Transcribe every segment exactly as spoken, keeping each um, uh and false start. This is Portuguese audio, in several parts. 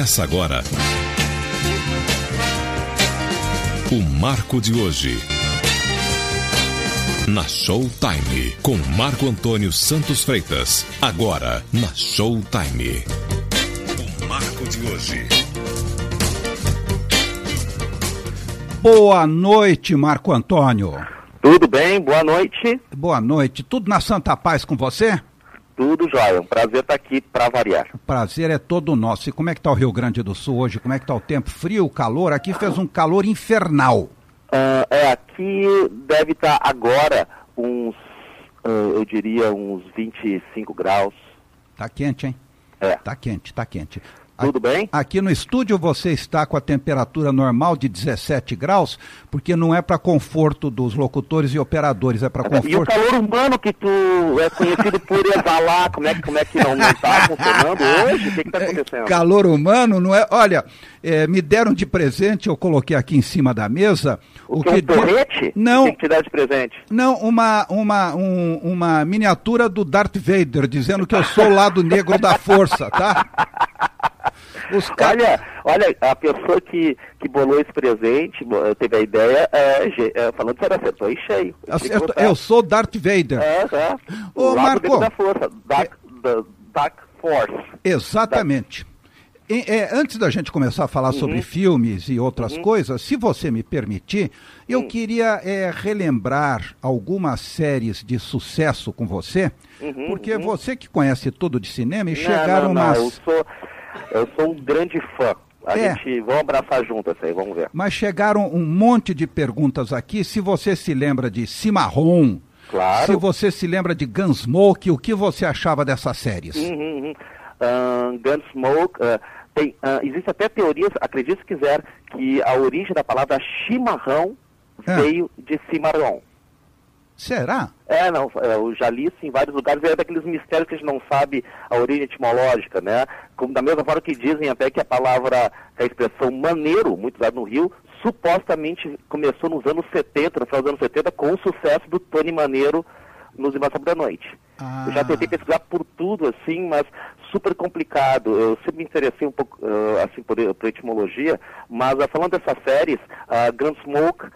Começa agora o Marco de hoje. Na Showtime, com Marco Antônio Santos Freitas. Agora, na Showtime. O Marco de hoje. Boa noite, Marco Antônio. Tudo bem? Boa noite. Boa noite. Tudo na Santa Paz com você? Tudo jóia. Um prazer estar aqui para variar. O prazer é todo nosso. E como é que está o Rio Grande do Sul hoje? Como é que está o tempo? Frio, calor? Aqui fez um calor infernal. Uh, é, aqui deve estar agora uns, uh, eu diria, uns vinte e cinco graus. Tá quente, hein? É. Tá quente, tá quente. Tudo bem? Aqui no estúdio você está com a temperatura normal de dezessete graus, porque não é para conforto dos locutores e operadores, é para conforto... E o calor humano que tu é conhecido por exalar, como é, como é que não está funcionando hoje? O que está acontecendo? Calor humano não é... Olha, é, me deram de presente, eu coloquei aqui em cima da mesa... O, o que, um porrete? Não. O que te dá de presente? Não, uma, uma, um, uma miniatura do Darth Vader, dizendo que eu sou o lado negro da força, tá? Os ca... Olha, olha, a pessoa que, que bolou esse presente, teve a ideia, é, é, falando sério, acertou em cheio. Acerto, eu sou Darth Vader. É, é. Ô, o Marco, lado da força, Dark, é... Dark Force. Exatamente. Dark... E, é, antes da gente começar a falar uhum. sobre filmes e outras uhum. coisas, se você me permitir, eu uhum. queria é, relembrar algumas séries de sucesso com você, uhum, porque uhum. você que conhece tudo de cinema e não, chegaram não, não. umas... Eu sou, eu sou um grande fã. A é. gente, vamos abraçar junto essa aí, vamos ver. Mas chegaram um monte de perguntas aqui, se você se lembra de Cimarron, claro. Se você se lembra de Gunsmoke, o que você achava dessas séries? Uhum, uhum. Uh, Gunsmoke, uh, tem, uh, existe até teorias, acredite se quiser, que a origem da palavra chimarrão ah. veio de Cimarron. Será? É, não, eu já li isso em vários lugares, é daqueles mistérios que a gente não sabe a origem etimológica, né? Como da mesma forma que dizem até que a palavra, a expressão maneiro, muito usada no Rio, supostamente começou nos anos setenta, no final dos anos setenta, com o sucesso do Tony Maneiro nos Embaixadores da Noite. Ah. Eu já tentei pesquisar por tudo, assim, mas super complicado. Eu sempre me interessei um pouco, uh, assim, por, por etimologia, mas uh, falando dessas séries, uh, Gunsmoke uh,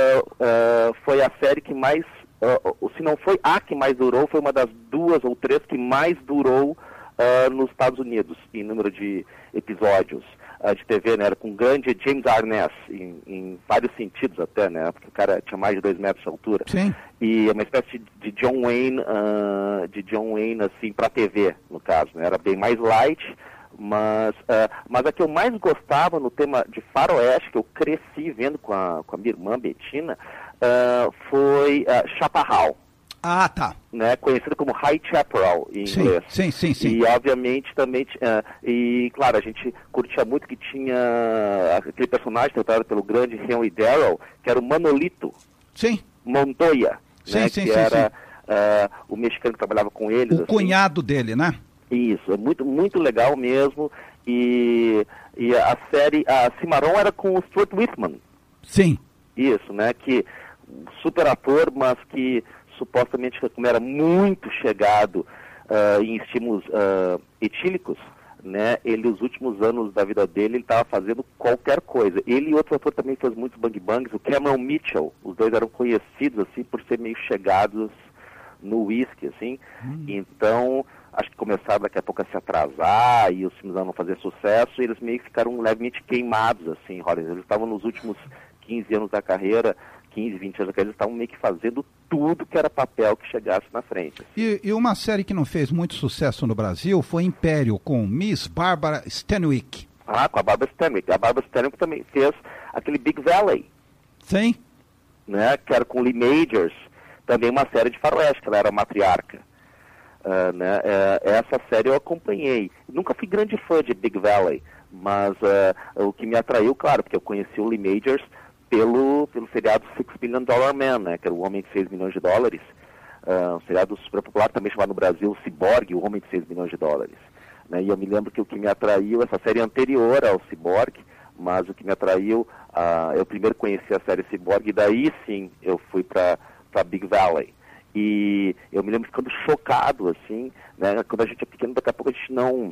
uh, foi a série que mais, uh, se não foi a que mais durou, foi uma das duas ou três que mais durou uh, nos Estados Unidos, em número de episódios uh, de T V, né? Era com o grande James Arness, em, em vários sentidos até, né? Porque o cara tinha mais de dois metros de altura. Sim. E é uma espécie de John Wayne, uh, de John Wayne, assim, para T V, no caso, né? Era bem mais light, mas, uh, mas a que eu mais gostava no tema de faroeste, que eu cresci vendo com a, com a minha irmã Bettina, uh, foi uh, Chaparral. Ah, tá. Né, conhecido como High Chaparral em sim, inglês. Sim, sim, sim. E obviamente também, uh, e claro, a gente curtia muito que tinha aquele personagem interpretado pelo grande Henry Darrow, que era o Manolito. Sim. Montoya. Sim, né, sim, que sim, era sim. Uh, o mexicano que trabalhava com eles. O assim. cunhado dele, né? Isso, é muito, muito legal mesmo. E, e a série, a Cimarron era com o Stuart Whitman. Sim. Isso, né, que super ator, mas que supostamente, como era muito chegado uh, em estímulos uh, etílicos, né, ele, os últimos anos da vida dele, ele estava fazendo qualquer coisa. Ele e outro ator também fez muitos bang-bangs, o Cameron Mitchell, os dois eram conhecidos, assim, por ser meio chegados no whisky, assim. Hum. Então, acho que começaram daqui a pouco a se atrasar e os filmes não fazer sucesso, e eles meio que ficaram levemente queimados, assim, Hollywood. Eles estavam nos últimos quinze anos da carreira, quinze, vinte anos da carreira, eles estavam meio que fazendo tudo que era papel que chegasse na frente. Assim. E, e uma série que não fez muito sucesso no Brasil foi Império, com Miss Barbara Stanwyck. Ah, com a Barbara Stanwyck. A Barbara Stanwyck também fez aquele Big Valley. Sim. Né, que era com Lee Majors, também uma série de faroeste, que ela era matriarca. Uh, né, uh, essa série eu acompanhei. Nunca fui grande fã de Big Valley, mas uh, o que me atraiu, claro, porque eu conheci o Lee Majors pelo, pelo seriado Six Million Dollar Man, né, que era o Homem de seis milhões de dólares, uh, um seriado super popular, também chamado no Brasil Cyborg, o Homem de seis milhões de dólares. Né, e eu me lembro que o que me atraiu, essa série anterior ao Cyborg, mas o que me atraiu, uh, eu primeiro conheci a série Cyborg, e daí sim eu fui para Big Valley. E eu me lembro ficando chocado, assim, né, quando a gente é pequeno, daqui a pouco a gente não...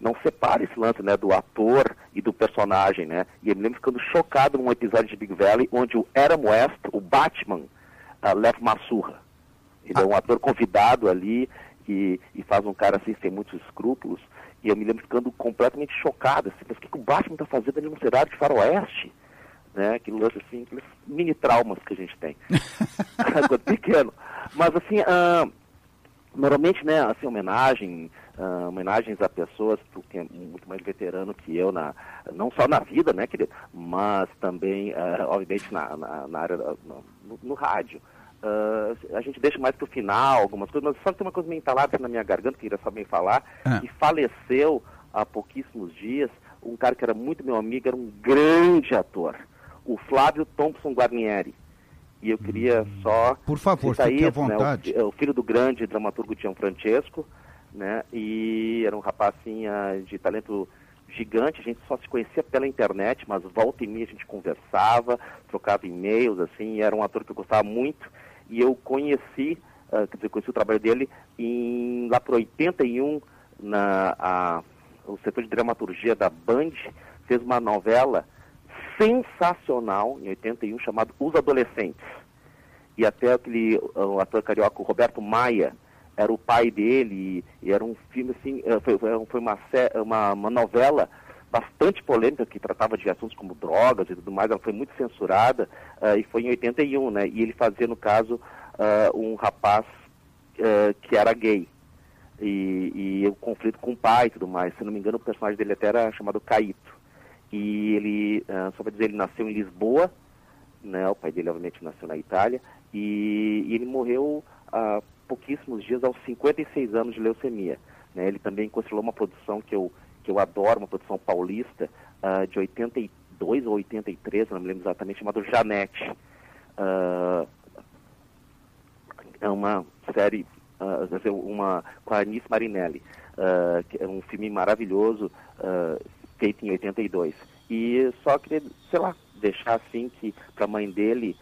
não separa esse lance, né, do ator e do personagem, né? E eu me lembro ficando chocado num episódio de Big Valley onde o Adam West, o Batman, uh, leva uma surra. Ele ah. é um ator convidado ali e, e faz um cara assim sem muitos escrúpulos. E eu me lembro ficando completamente chocado, assim, mas o que, que o Batman está fazendo ali num cenário de faroeste? Né? Aquele lance assim, aqueles mini traumas que a gente tem. Quando pequeno. Mas assim, uh, normalmente, né, assim, homenagem, uh, homenagens a pessoas que é muito mais veterano que eu, na, não só na vida, né, querido, mas também, uh, obviamente, na, na, na área, no, no rádio. Uh, a gente deixa mais pro final algumas coisas, mas só que tem uma coisa meio entalada na minha garganta, que eu queria saber falar, ah. que faleceu há pouquíssimos dias, um cara que era muito meu amigo, era um grande ator, o Flávio Thompson Guarnieri. E eu queria hum. só... Por favor, fique isso, à vontade. Né, o, o filho do grande dramaturgo Gianfrancesco, né, e era um rapaz assim, uh, de talento gigante, a gente só se conhecia pela internet, mas volta e meia a gente conversava, trocava e-mails, assim, e era um ator que eu gostava muito. E eu conheci, uh, quer dizer, conheci o trabalho dele em, lá por oitenta e um, na, a, o setor de dramaturgia da Band fez uma novela sensacional, em oitenta e um, chamado Os Adolescentes. E até aquele o ator carioca, o Roberto Maia, era o pai dele, e, e era um filme assim, foi, foi uma, uma, uma novela bastante polêmica, que tratava de assuntos como drogas e tudo mais, ela foi muito censurada, uh, e foi em oitenta e um, né, e ele fazia, no caso, uh, um rapaz uh, que era gay, e, e o conflito com o pai e tudo mais, se não me engano o personagem dele até era chamado Caíto, e ele, uh, só para dizer, ele nasceu em Lisboa, né, o pai dele obviamente nasceu na Itália, e, e ele morreu há pouquíssimos dias, aos cinquenta e seis anos de leucemia, né, ele também considerou uma produção que eu que eu adoro, uma produção paulista, uh, de oitenta e dois ou oitenta e três, não me lembro exatamente, chamado Janete. Uh, é uma série, uh, uma, com a Anice Marinelli, uh, que é um filme maravilhoso, uh, feito em oitenta e dois. E só queria, sei lá, deixar assim que para a mãe dele,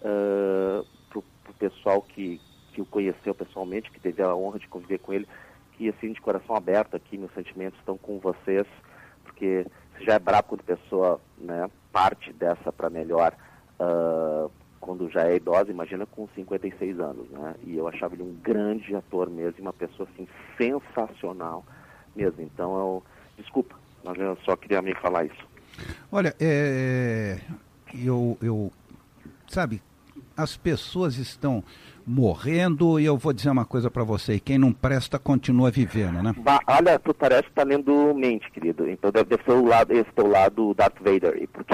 uh, para o pessoal que, que o conheceu pessoalmente, que teve a honra de conviver com ele, e assim, de coração aberto aqui, meus sentimentos estão com vocês, porque se já é brabo quando a pessoa, né, parte dessa para melhor, uh, quando já é idosa, imagina com cinquenta e seis anos, né, e eu achava ele um grande ator mesmo, uma pessoa, assim, sensacional mesmo, então eu, desculpa, mas eu só queria me falar isso. Olha, é, eu, eu, sabe, as pessoas estão morrendo, e eu vou dizer uma coisa para você, quem não presta continua vivendo, né? Bah, olha, tu parece que tá lendo mente, querido, então deve, deve ser o lado, esse teu lado Darth Vader, porque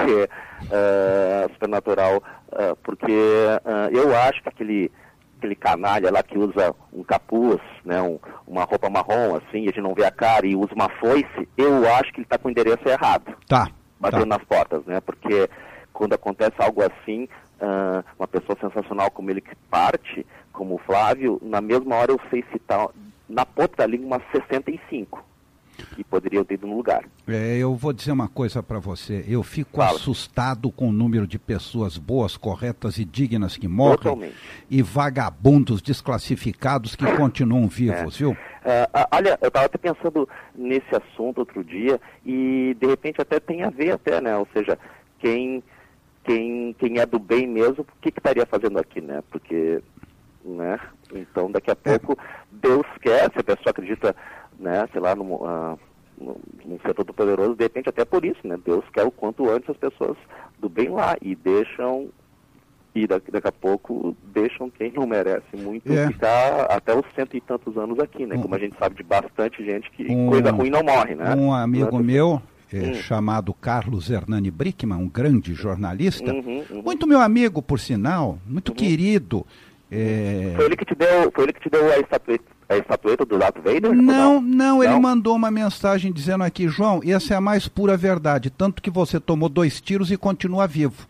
uh, supernatural, uh, porque uh, eu acho que aquele, aquele canalha lá que usa um capuz, né, um, uma roupa marrom, assim, e a gente não vê a cara e usa uma foice, eu acho que ele tá com o endereço errado. Tá. Batendo tá. nas portas, né, porque quando acontece algo assim, Uh, uma pessoa sensacional como ele que parte, como o Flávio, na mesma hora eu sei citar na ponta da língua umas sessenta e cinco que poderiam ter ido no lugar. É, eu vou dizer uma coisa para você, eu fico Fala. assustado com o número de pessoas boas, corretas e dignas que morrem. Totalmente. E vagabundos desclassificados que continuam vivos, é. viu? Uh, olha, eu estava até pensando nesse assunto outro dia e de repente até tem a ver até, né? Ou seja, quem Quem, quem é do bem mesmo, o que, que estaria fazendo aqui, né? Porque, né? Então, daqui a pouco, é. Deus quer, se a pessoa acredita, né? Sei lá, no, uh, no, no setor do poderoso, de repente até por isso, né? Deus quer o quanto antes as pessoas do bem lá e deixam, e daqui, daqui a pouco deixam quem não merece muito é. ficar até os cento e tantos anos aqui, né? Um, Como a gente sabe de bastante gente que um, coisa ruim não morre, né? Um amigo meu... É, hum. chamado Carlos Hernani Brickman, um grande jornalista, uhum, uhum. muito meu amigo, por sinal, muito uhum. querido. É... Foi ele que te deu, foi ele que te deu a estatueta, a estatueta do Darth Vader? Não, não, não, ele não? mandou uma mensagem dizendo aqui, João, essa é a mais pura verdade, tanto que você tomou dois tiros e continua vivo.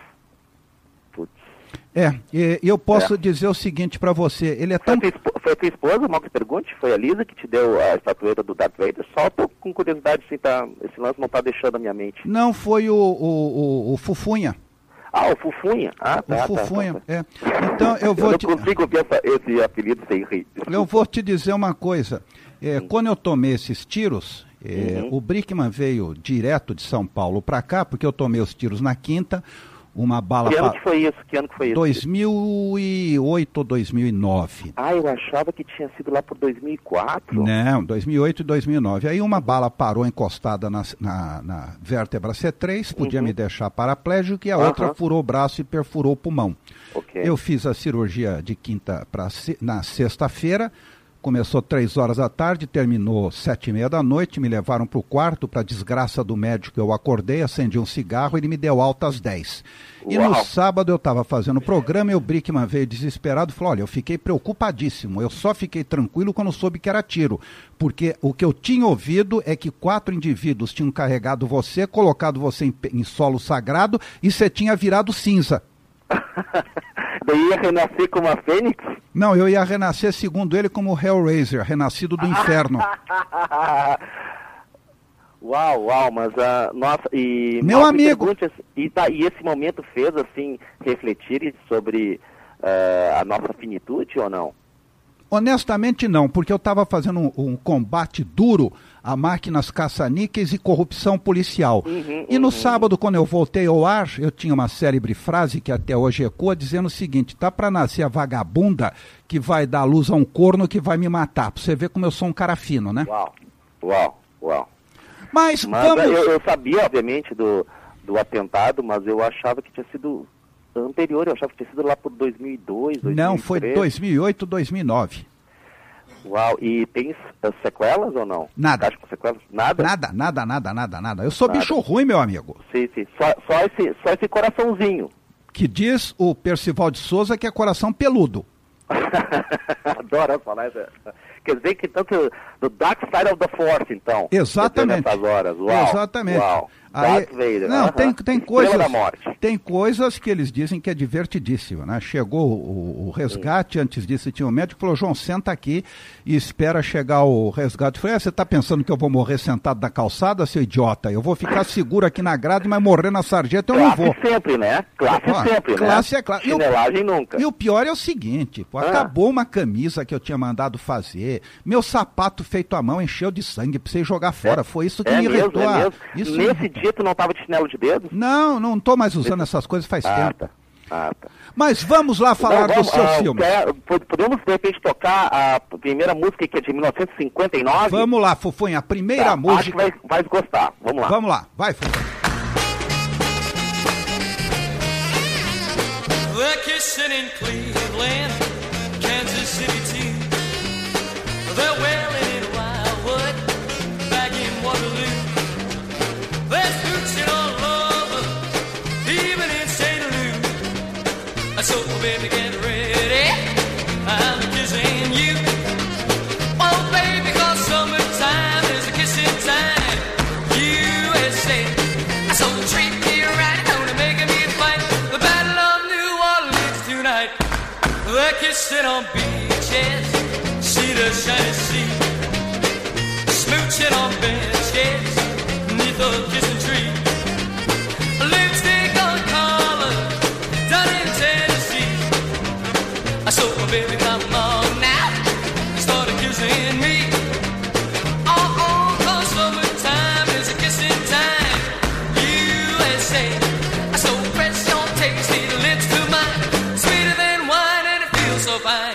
É, e eu posso é. dizer o seguinte para você, ele é tão... Foi a tua, foi a tua esposa, mal que pergunte? Foi a Lisa que te deu a estatueta do Darth Vader? Só tô com curiosidade, assim, tá, esse lance não tá deixando a minha mente. Não, foi o, o, o, o Fufunha. Ah, o Fufunha? Ah, tá, o Fufunha, tá, tá. é. Então eu vou eu te... não consigo ouvir essa, esse apelido sem rir. Eu vou te dizer uma coisa, é, hum. quando eu tomei esses tiros, É, Uhum. O Brickman veio direto de São Paulo para cá, porque eu tomei os tiros na quinta, uma bala... Que ano pa- que foi isso? Que ano que foi isso? dois mil e oito ou dois mil e nove. Ah, eu achava que tinha sido lá por dois mil e quatro. Não, dois mil e oito e dois mil e nove. Aí uma bala parou encostada na, na, na vértebra C três, podia Uhum. me deixar paraplégico, e a Aham. outra furou o braço e perfurou o pulmão. Ok. Eu fiz a cirurgia de quinta para na sexta-feira, começou três horas da tarde, terminou sete e meia da noite, me levaram para o quarto, para desgraça do médico, eu acordei, acendi um cigarro, ele me deu alta às dez. E no Uau. sábado eu estava fazendo o programa e o Brickman veio desesperado e falou, olha, eu fiquei preocupadíssimo, eu só fiquei tranquilo quando soube que era tiro, porque o que eu tinha ouvido é que quatro indivíduos tinham carregado você, colocado você em, em solo sagrado e você tinha virado cinza. Daí ia renascer como a Fênix? Não, eu ia renascer, segundo ele, como Hellraiser, renascido do inferno. Uau, uau, mas, uh, nossa, e... Meu nossa, me amigo. pergunte, assim, e, tá, e esse momento fez, assim, refletir sobre uh, a nossa finitude ou não? Honestamente não, porque eu estava fazendo um, um combate duro a máquinas caça-níqueis e corrupção policial. Uhum, e no uhum. sábado, quando eu voltei ao ar, eu tinha uma célebre frase que até hoje ecoa, dizendo o seguinte, tá para nascer a vagabunda que vai dar luz a um corno que vai me matar. Pra você ver como eu sou um cara fino, né? Uau, uau, uau. Mas, Mas vamos... eu, eu sabia, obviamente, do, do atentado, mas eu achava que tinha sido anterior, eu achava que tinha sido lá por dois mil e dois, dois mil e três. Não, foi dois mil e oito, dois mil e nove. Uau, e tem uh, sequelas ou não? Nada. Acho que sequelas? Nada? Nada, nada, nada, nada, nada. Eu sou Nada. bicho ruim, meu amigo. Sim, sim, só, só, esse, só esse coraçãozinho. Que diz o Percival de Souza que é coração peludo. Adoro falar isso. Quer dizer que tanto do Dark Side of the Force, então. Exatamente. Nessas horas. Uau, Exatamente. Uau. Aí, Darth Vader. não, uh-huh. tem, tem Estrela coisas. da morte. Tem coisas que eles dizem que é divertidíssimo, né? Chegou o, o resgate, antes disso tinha um médico que falou, João, senta aqui e espera chegar o resgate. Eu falei, ah, você está pensando que eu vou morrer sentado na calçada, seu idiota? Eu vou ficar seguro aqui na grade, mas morrer na sarjeta eu Classe não vou. sempre, né? Classe Ah, sempre, classe né? é classe. Chinelagem nunca. E o pior é o seguinte, pô, Ah. acabou uma camisa que eu tinha mandado fazer, meu sapato feito à mão encheu de sangue, precisei jogar fora, foi isso que É me mesmo, irritou. é a- mesmo. Isso me Nesse irritou. dia tu não tava de chinelo de dedo? Não, não estou mais usando essas coisas faz Ah, tempo. tá. Ah, tá. Mas vamos lá falar Não, vamos, do seu ah, filme. quer- podemos, de repente, tocar a primeira música, que é de mil novecentos e cinquenta e nove? Vamos lá, Fufunha, a primeira Tá, Acho que música. vai, vai gostar. Vamos lá. Vamos lá, vai, Fufunha. They're kissing in Cleveland, Kansas City too. They're wailing in Wildwood, back in Waterloo. They're scooching all over, even in Saint Louis. So baby, get ready, I'm kissing you. Oh baby, 'cause summertime is a kissing time. U S A, so treat me right, gonna make me fight the battle of New Orleans tonight. They're kissing on beaches, see the shiny sea, smooching on benches, neath the kissing tree. Lipstick on collar, done in Tennessee. So baby, come on now, start kissing me. Oh, oh, 'cause summertime is a kissing time. U S A, so press your tasty lips to mine, sweeter than wine and it feels so fine.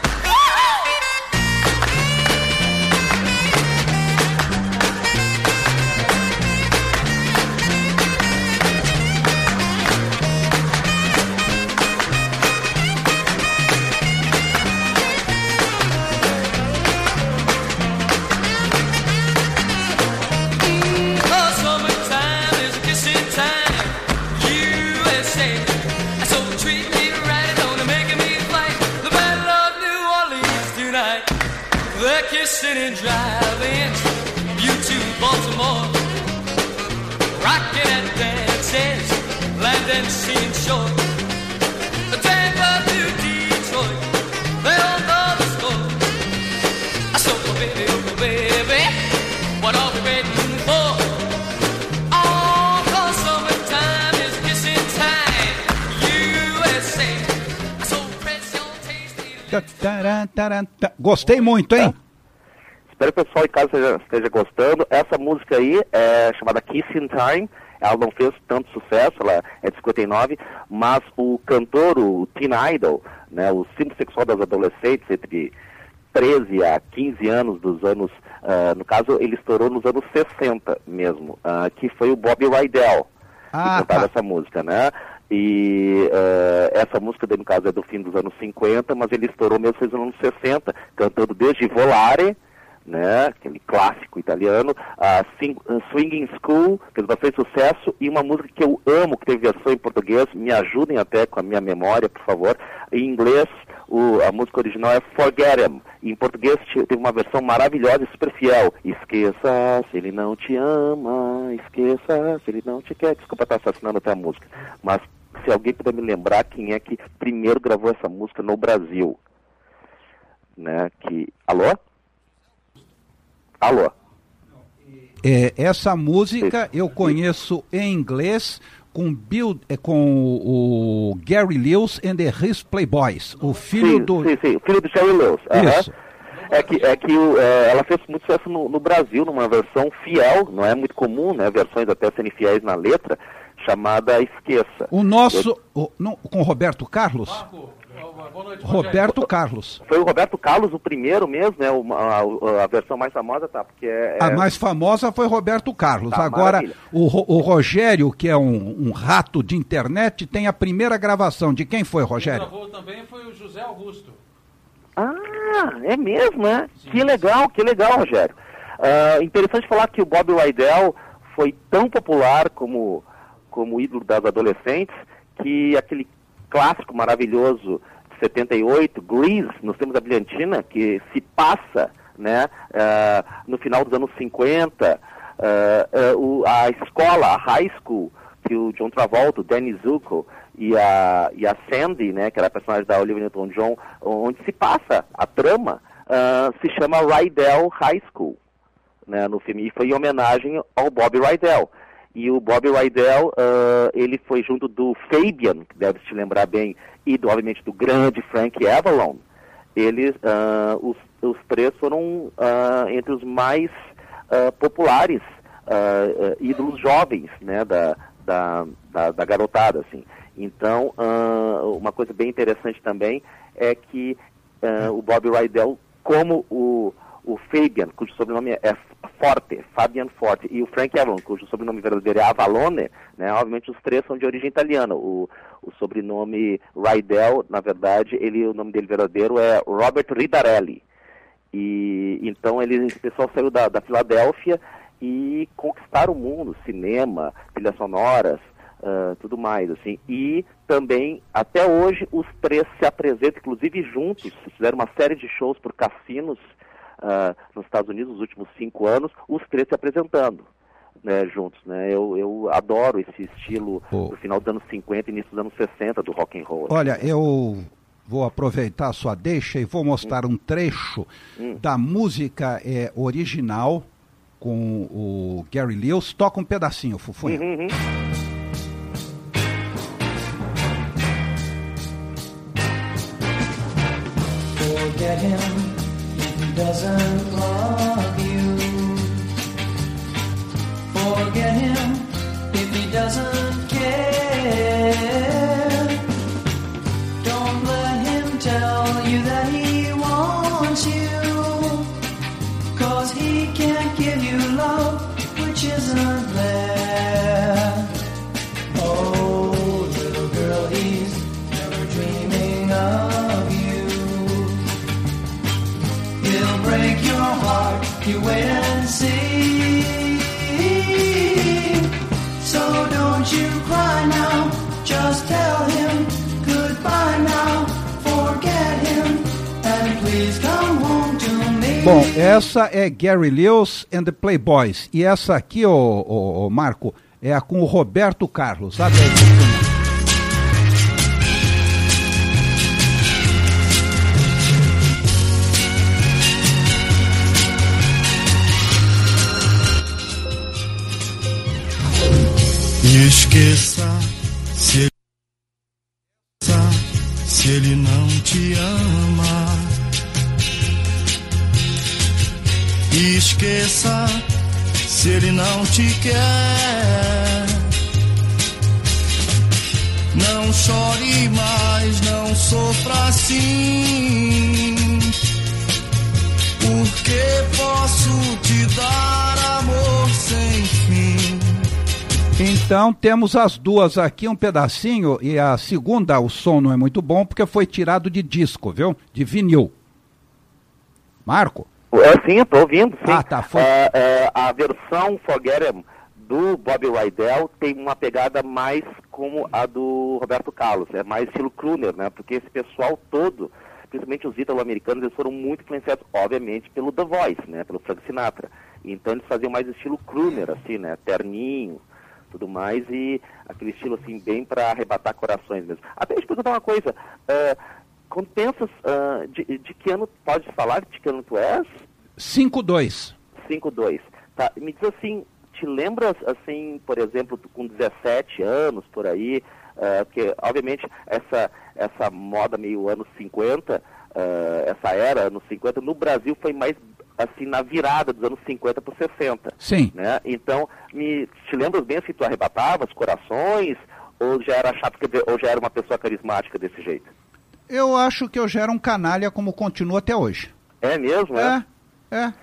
Kissing and driving you to Baltimore, rocking at dances, land and sea and shore. Tampa to Detroit, they all know the score. So baby, oh baby, what are we waiting for? Oh, 'cause summertime is kissing time. U S A, so press your tasty lips. Tará, tará, tá. Gostei muito, hein? Espero que o pessoal em casa esteja, esteja gostando. Essa música aí é chamada Kissing Time. Ela não fez tanto sucesso, ela é de cinquenta e nove, mas o cantor, o Teen Idol, né, o símbolo sexual das adolescentes entre treze a quinze anos dos anos, uh, no caso ele estourou nos anos sessenta mesmo, uh, que foi o Bobby Rydell, ah, que cantava tá. essa música, né? E uh, essa música, no caso, é do fim dos anos cinquenta, mas ele estourou mesmo nos anos sessenta, cantando desde Volare, né, aquele clássico italiano, a uh, Swinging School, fez bastante sucesso, e uma música que eu amo, que teve versão em português, me ajudem até com a minha memória, por favor. Em inglês, o, a música original é Forget Him, e em português teve uma versão maravilhosa e super fiel. Esqueça se ele não te ama, esqueça se ele não te quer. Desculpa estar assassinando até a música, mas se alguém puder me lembrar quem é que primeiro gravou essa música no Brasil, né, que... Alô? Alô? É, essa música eu conheço em inglês com, Bill, é, com o, o Gary Lewis and the His Playboys, o filho sim, do... Sim, sim, o filho do Jerry Lewis. Isso. Uhum. É que, é que o, é, ela fez muito sucesso no, no Brasil, numa versão fiel, não é muito comum, né, versões até serem fiéis na letra, chamada Esqueça. O nosso, eu... o, não, com Roberto Carlos? Marco, boa noite, Roberto Carlos. Foi o Roberto Carlos o primeiro mesmo, né? O, a, a versão mais famosa, tá? Porque é, a mais famosa foi Roberto Carlos. Tá, agora, o, o Rogério, que é um, um rato de internet, tem a primeira gravação. De quem foi, Rogério? Quem gravou também foi o José Augusto. Ah, é mesmo, né? Sim. Que legal, que legal, Rogério. Uh, interessante falar que o Bobby Rydell foi tão popular como, como ídolo das adolescentes, que aquele clássico maravilhoso de setenta e oito, Grease, nos tempos da brilhantina, que se passa, né, uh, no final dos anos cinquenta, uh, uh, o, a escola, a high school, que o John Travolta, o Danny Zuko e a, e a Sandy, né, que era a personagem da Olivia Newton-John, onde se passa a trama, uh, se chama Rydell High School, né, no filme, e foi em homenagem ao Bobby Rydell. E o Bobby Rydell, uh, ele foi junto do Fabian, que deve te lembrar bem, e do, obviamente do grande Frank Avalon. Eles, uh, os, os três foram uh, entre os mais uh, populares uh, uh, ídolos jovens, né, da, da, da, da garotada, assim. Então, uh, uma coisa bem interessante também é que uh, o Bobby Rydell, como o, o Fabian, cujo sobrenome é Forte, Fabian Forte, e o Frank Avalon, cujo sobrenome verdadeiro é Avalone, né, obviamente os três são de origem italiana. O, o sobrenome Rydell, na verdade, ele, o nome dele verdadeiro é Robert Ridarelli. E então ele, esse pessoal saiu da, da Filadélfia e conquistaram o mundo, cinema, trilhas sonoras, uh, tudo mais, assim. E também, até hoje, os três se apresentam, inclusive juntos, fizeram uma série de shows por cassinos Uh, nos Estados Unidos nos últimos cinco anos, os três se apresentando, né, juntos, né? Eu, eu adoro esse estilo oh. do final dos anos cinquenta e início dos anos sessenta do rock and roll. Olha, eu vou aproveitar a sua deixa e vou mostrar hum. um trecho hum. da música é, original com o Gary Lewis. Toca um pedacinho, Fufunha. Uhum, uhum. Forget him. Doesn't love you. Forget him if he doesn't care. Don't let him tell you that he wants you, 'cause he can't give you love which isn't there. Oh, little girl, he's never dreaming of you. He'll break your heart, you wait and see. So don't you cry now, just tell him goodbye now. Forget him and please come home to me. Bom, essa é Gary Lewis and the Playboys. E essa aqui, ô, ô, ô Marco, é a com o Roberto Carlos. Sabe aí? E esqueça se ele, se ele não te ama. E esqueça se ele não te quer. Não chore mais, não sofra assim, porque posso te dar amor sem fim. Então temos as duas aqui, um pedacinho, e a segunda, o som não é muito bom, porque foi tirado de disco, viu? De vinil. Marco? É, sim, eu tô ouvindo, sim. Ah, tá, foi. É, é, a versão Forget Em do Bobby Rydell tem uma pegada mais como a do Roberto Carlos, é mais estilo crooner, né? Porque esse pessoal todo, principalmente os ítalo-americanos, eles foram muito influenciados, obviamente, pelo The Voice, né? Pelo Frank Sinatra. Então eles faziam mais estilo crooner, assim, né? Terninho, tudo mais, e aquele estilo, assim, bem para arrebatar corações mesmo. Até deixa eu perguntar uma coisa, uh, quando pensas, uh, de, de que ano, pode falar de que ano tu és? cinco dois. cinco dois. Tá, me diz assim, te lembras, assim, por exemplo, com dezessete anos, por aí, uh, porque, obviamente, essa, essa moda meio anos cinquenta, uh, essa era, anos cinquenta, no Brasil foi mais, assim, na virada dos anos cinquenta para sessenta. Sim. Né? Então, me, te lembras bem se tu arrebatava os corações, ou já era chato, quer dizer, ou já era uma pessoa carismática desse jeito? Eu acho que eu já era um canalha como continuo até hoje. É mesmo, é? É, é.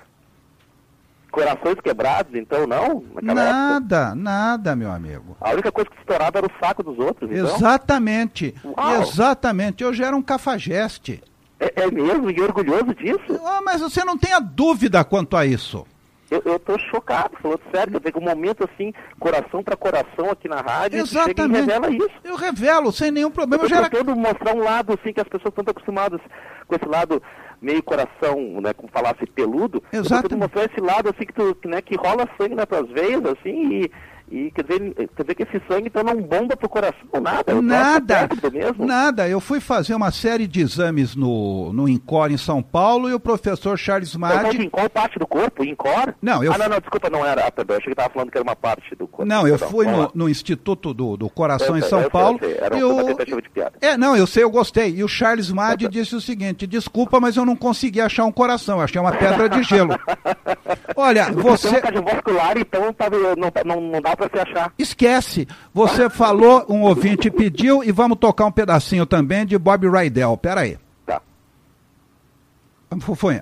Corações quebrados, então, não? Naquela Nada, época? nada, meu amigo. A única coisa que estourava era o saco dos outros, então? Exatamente, Uau. exatamente. Eu já era um cafajeste. É, é mesmo? E orgulhoso disso? Ah, mas você não tenha dúvida quanto a isso. Eu, eu tô chocado, falando sério, eu um momento assim, coração para coração aqui na rádio, Exatamente. Chega e revela isso. Eu revelo, sem nenhum problema. Eu Eu já tô era... tentando mostrar um lado, assim, que as pessoas estão acostumadas com esse lado meio coração, né, como falasse peludo. Exatamente. Eu tô tentando mostrar esse lado, assim, que, tu, que, né, que rola sangue nas tuas veias, assim, e... E quer dizer, quer dizer que esse sangue então não bomba pro coração, nada. Eu Nada, mesmo. nada. Eu fui fazer uma série de exames no, no INCOR em São Paulo e o professor Charles Madi... Em qual parte do corpo? INCOR? Não, eu... Ah, não, não, desculpa, não era. Ah, perdão, eu achei que estava falando que era uma parte do corpo. Não, eu Perdão, fui no, lá. no Instituto do, do Coração Eu em sei, São eu sei, Paulo. eu sei. Era e uma o... tentativa de piada. É, não, eu sei, eu gostei. E o Charles Madi disse o seguinte, desculpa, mas eu não consegui achar um coração, eu achei uma pedra de gelo. Olha, você... Você é um cardiovascular, então tá, não, não, não dá para se achar. Esquece, você falou, um ouvinte pediu e vamos tocar um pedacinho também de Bobby Rydell. Pera aí. Tá. Vamos, Fufunha.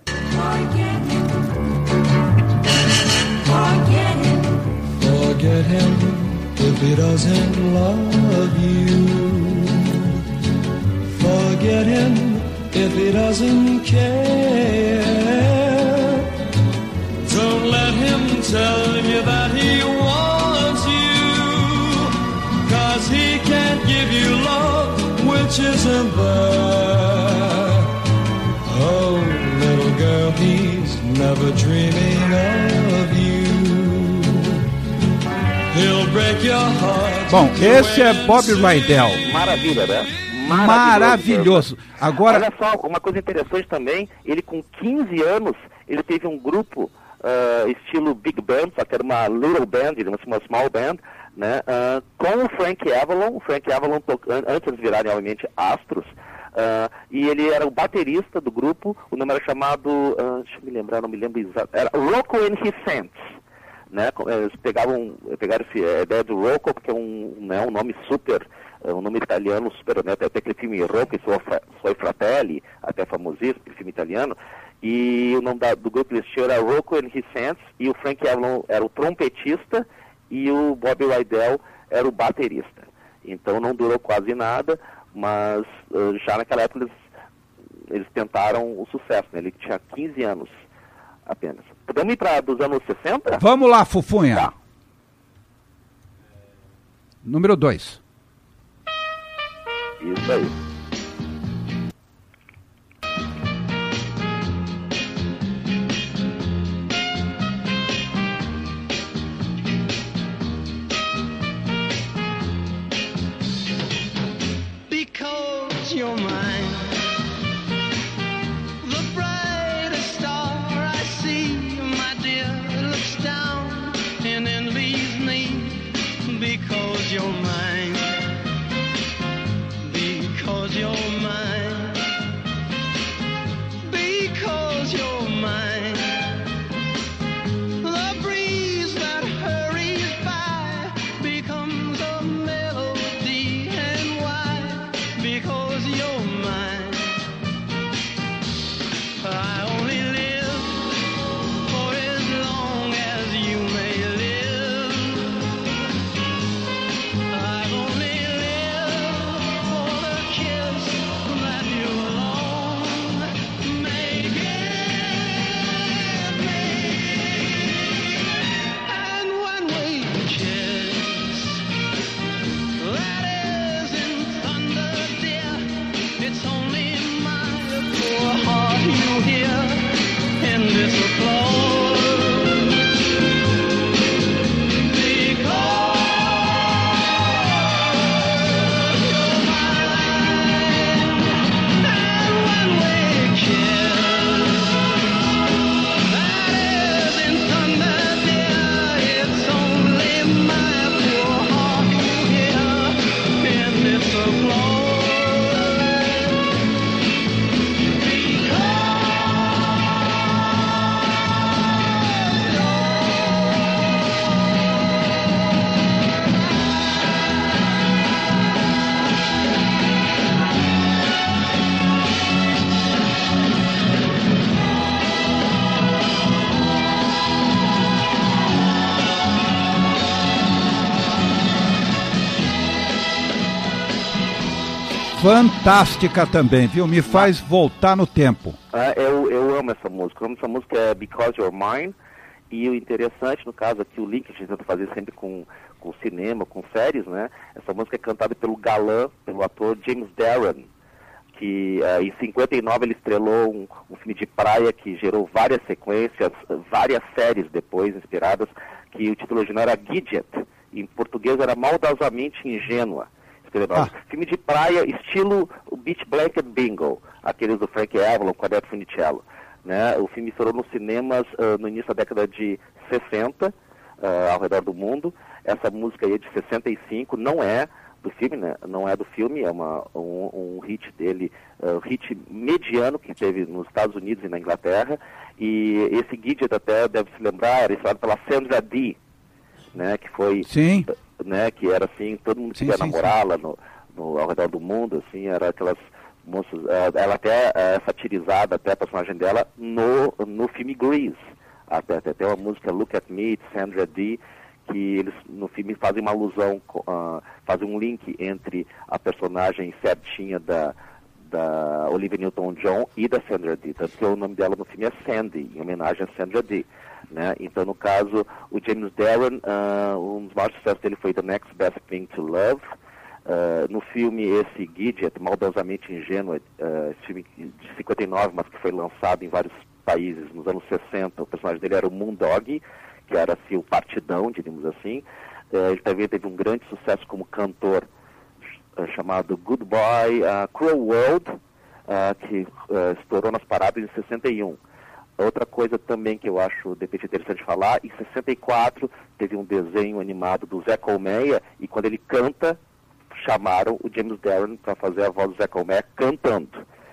Forget him if he doesn't love you. Forget him if he doesn't care. Don't let him tell you that he wants you, 'cause he can't give you love which isn't there. Oh, little girl, he's never dreaming of you. He'll break your heart. Bom, esse é Bobby Rydell. Maravilha, né? Maravilhoso. Maravilhoso. Agora... Olha só, uma coisa interessante também, ele com quinze anos, ele teve um grupo uh, estilo Big Band, só que era uma little band, uma small band, né, uh, com o Frank Avalon, o Frank Avalon, antes de virarem, obviamente, astros, uh, e ele era o baterista do grupo, o nome era chamado, uh, deixa eu me lembrar, não me lembro exato, era Rocco and His Saints, né, eles pegavam, pegaram a ideia do Rocco, porque é um, né, um nome super, um nome italiano super, né, até aquele filme Rocco e Suoi Fratelli, até famosíssimo, aquele filme italiano, e o nome da, do grupo eles tinham era Rocco and His Saints, e o Frank Avalon era o trompetista, e o Bobby Rydell era o baterista. Então não durou quase nada, mas uh, já naquela época eles, eles tentaram o sucesso, né? Ele tinha quinze anos apenas. Podemos ir para dos anos sessenta? Vamos lá, Fufunha. Tá. Número dois. Isso aí. Because you're mine, the brightest star I see, my dear, looks down and then leaves me. Because you're mine, because fantástica também, viu? Me faz voltar no tempo. Ah, eu, eu amo essa música. Eu amo essa música é Because You're Mine. E o interessante, no caso aqui, o link que a gente tenta fazer sempre com, com cinema, com séries, né? Essa música é cantada pelo galã, pelo ator James Darren, que uh, em cinquenta e nove ele estrelou um, um filme de praia que gerou várias sequências, várias séries depois inspiradas, que o título original era Gidget, em português era Maldosamente Ingênua. Ah. Filme de praia, estilo Beach Blanket Bingo, aqueles do Frank Avalon com a Beth Funicello. Né? O filme estourou nos cinemas uh, no início da década de sessenta, uh, ao redor do mundo. Essa música aí é de sessenta e cinco, não é do filme, né? Não é do filme, é uma, um, um hit dele, um uh, hit mediano que teve nos Estados Unidos e na Inglaterra. E esse Gidget até deve se lembrar, era estrelado pela Sandra Dee, né? Que foi, sim. Né? Que era assim, todo mundo queria namorá-la no, no, ao redor do mundo, assim, era aquelas moças, ela até é satirizada, até a personagem dela, no, no filme Grease. Até, até tem uma música Look at Me, de Sandra Dee, que eles no filme fazem uma alusão, uh, fazem um link entre a personagem certinha da, da Olivia Newton-John e da Sandra Dee, tanto que o nome dela no filme é Sandy, em homenagem a Sandra Dee. Né? Então, no caso, o James Darren, uh, um dos maiores sucessos dele foi The Next Best Thing to Love. Uh, no filme esse Gidget, Maldosamente Ingênua, uh, esse filme de cinquenta e nove, mas que foi lançado em vários países nos anos sessenta, o personagem dele era o Moondog, que era assim, o partidão, diríamos assim. Uh, ele também teve um grande sucesso como cantor, uh, chamado Goodbye uh, Cruel World, uh, que uh, estourou nas paradas em sessenta e um. Outra coisa também que eu acho de repente interessante falar, em sessenta e quatro teve um desenho animado do Zé Colmeia, e quando ele canta, chamaram o James Darren para fazer a voz do Zé Colmeia cantando.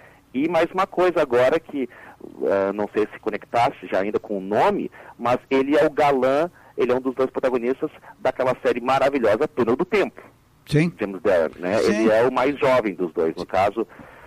E mais uma coisa agora que, uh, não sei se conectasse já ainda com o nome, mas ele é o galã, ele é um dos dois protagonistas daquela série maravilhosa Túnel do Tempo. Sim. James Darren, né? Sim. Ele é o mais jovem dos dois, no caso,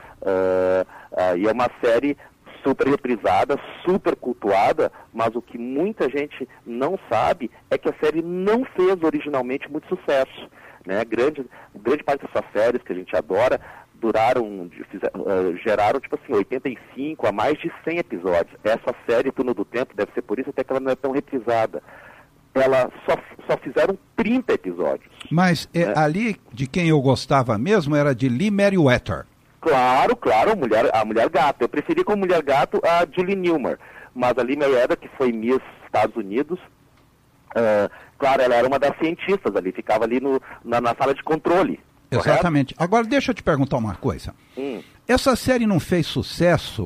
uh, uh, e é uma série super reprisada, super cultuada, mas o que muita gente não sabe é que a série não fez originalmente muito sucesso. Né? Grande, grande parte dessas séries que a gente adora duraram, fizeram, uh, geraram tipo assim, oitenta e cinco a mais de cem episódios. Essa série Túnel do Tempo deve ser por isso até que ela não é tão reprisada. Ela só, só fizeram trinta episódios. Mas é, né? Ali, de quem eu gostava mesmo, era de Lee Meriwether. Claro, claro, a mulher, a mulher gato. Eu preferi como mulher gato a Julie Newmar. Mas a Lee Meriwether, que foi Miss Estados Unidos, uh, claro, ela era uma das cientistas ali, ficava ali no, na, na sala de controle. Exatamente. Correto? Agora, deixa eu te perguntar uma coisa. Hum. Essa série não fez sucesso,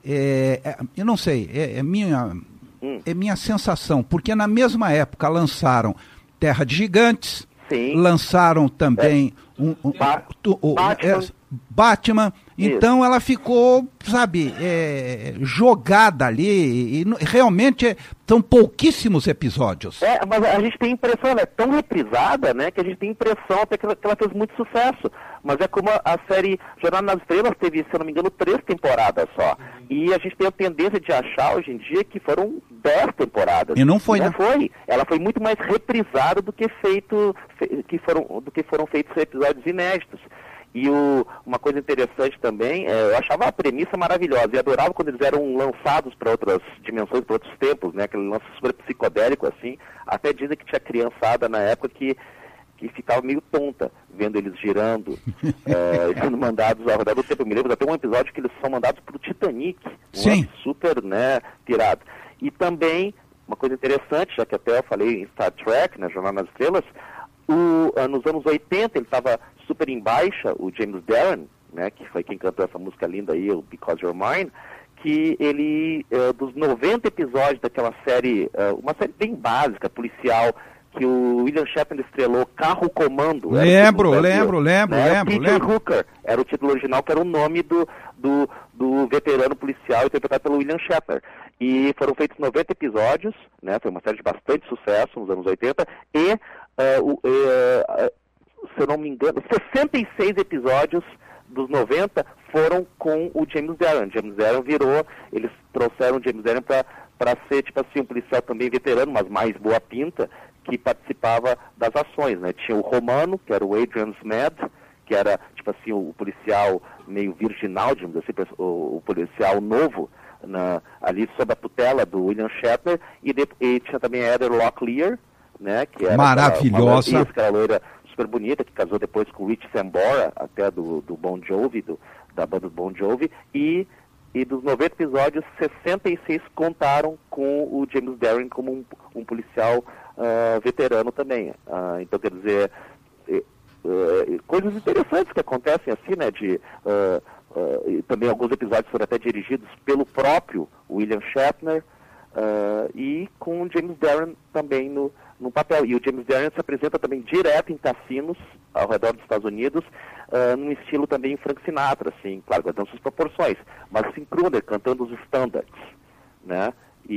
é, é, eu não sei, é, é, minha, hum. é minha sensação, porque na mesma época lançaram Terra de Gigantes, sim, lançaram também é. um, um, ba tu, o, Batman. É, Batman, Isso. Então ela ficou, sabe, é, jogada ali, e, e realmente é, são pouquíssimos episódios. É, mas a gente tem a impressão, ela é tão reprisada, né, que a gente tem a impressão até que ela, que ela fez muito sucesso. Mas é como a, a série Jornada nas Estrelas teve, se eu não me engano, três temporadas só. E a gente tem a tendência de achar hoje em dia que foram dez temporadas. E não foi, não né? foi. Ela foi muito mais reprisada do que, feito, fe, que foram, do que foram feitos episódios inéditos. E o, uma coisa interessante também, é, eu achava a premissa maravilhosa e adorava quando eles eram lançados para outras dimensões, para outros tempos, né? Aquele lance super psicodélico, assim. Até dizem que tinha criançada na época que, que ficava meio tonta vendo eles girando, é, sendo mandados ao redor do tempo. Eu me lembro até um episódio que eles são mandados para o Titanic, um Sim. super, né, pirado. E também, uma coisa interessante, já que até eu falei em Star Trek, né, Jornada nas Estrelas, o, nos anos oitenta ele estava super em baixa, o James Darren, né, que foi quem cantou essa música linda aí, o Because You're Mine, que ele, uh, dos noventa episódios daquela série, uh, uma série bem básica, policial, que o William Shatner estrelou, Carro Comando. Lembro, lembro, lembro, né? lembro, Peter lembro. Hooker era o título original, que era o nome do, do, do veterano policial interpretado pelo William Shatner. E foram feitos noventa episódios, né? Foi uma série de bastante sucesso nos anos oitenta, e, uh, uh, uh, se eu não me engano, sessenta e seis episódios dos noventa foram com o James Darren. James Darren virou, eles trouxeram o James Darren para para ser, tipo assim, um policial também veterano, mas mais boa pinta, que participava das ações, né? Tinha o Romano, que era o Adrian Smedd, que era, tipo assim, o policial meio virginal, digamos assim, o, o policial novo, na, ali sob a tutela do William Shatner, e, de, e tinha também a Heather Locklear, né, que era maravilhosa, uma, uma, que era loira super bonita, que casou depois com o Rich Sambora, até do, do Bon Jovi, do, da banda do Bon Jovi, e, e dos noventa episódios, sessenta e seis contaram com o James Darren como um, um policial uh, veterano também. Uh, então, quer dizer, uh, uh, coisas interessantes que acontecem assim, né, de... Uh, uh, e também alguns episódios foram até dirigidos pelo próprio William Shatner, uh, e com o James Darren também no, no papel. E o James Darren se apresenta também direto em cassinos ao redor dos Estados Unidos, uh, num estilo também Frank Sinatra, assim, claro, guardando suas proporções, mas assim, crooner, cantando os standards, né?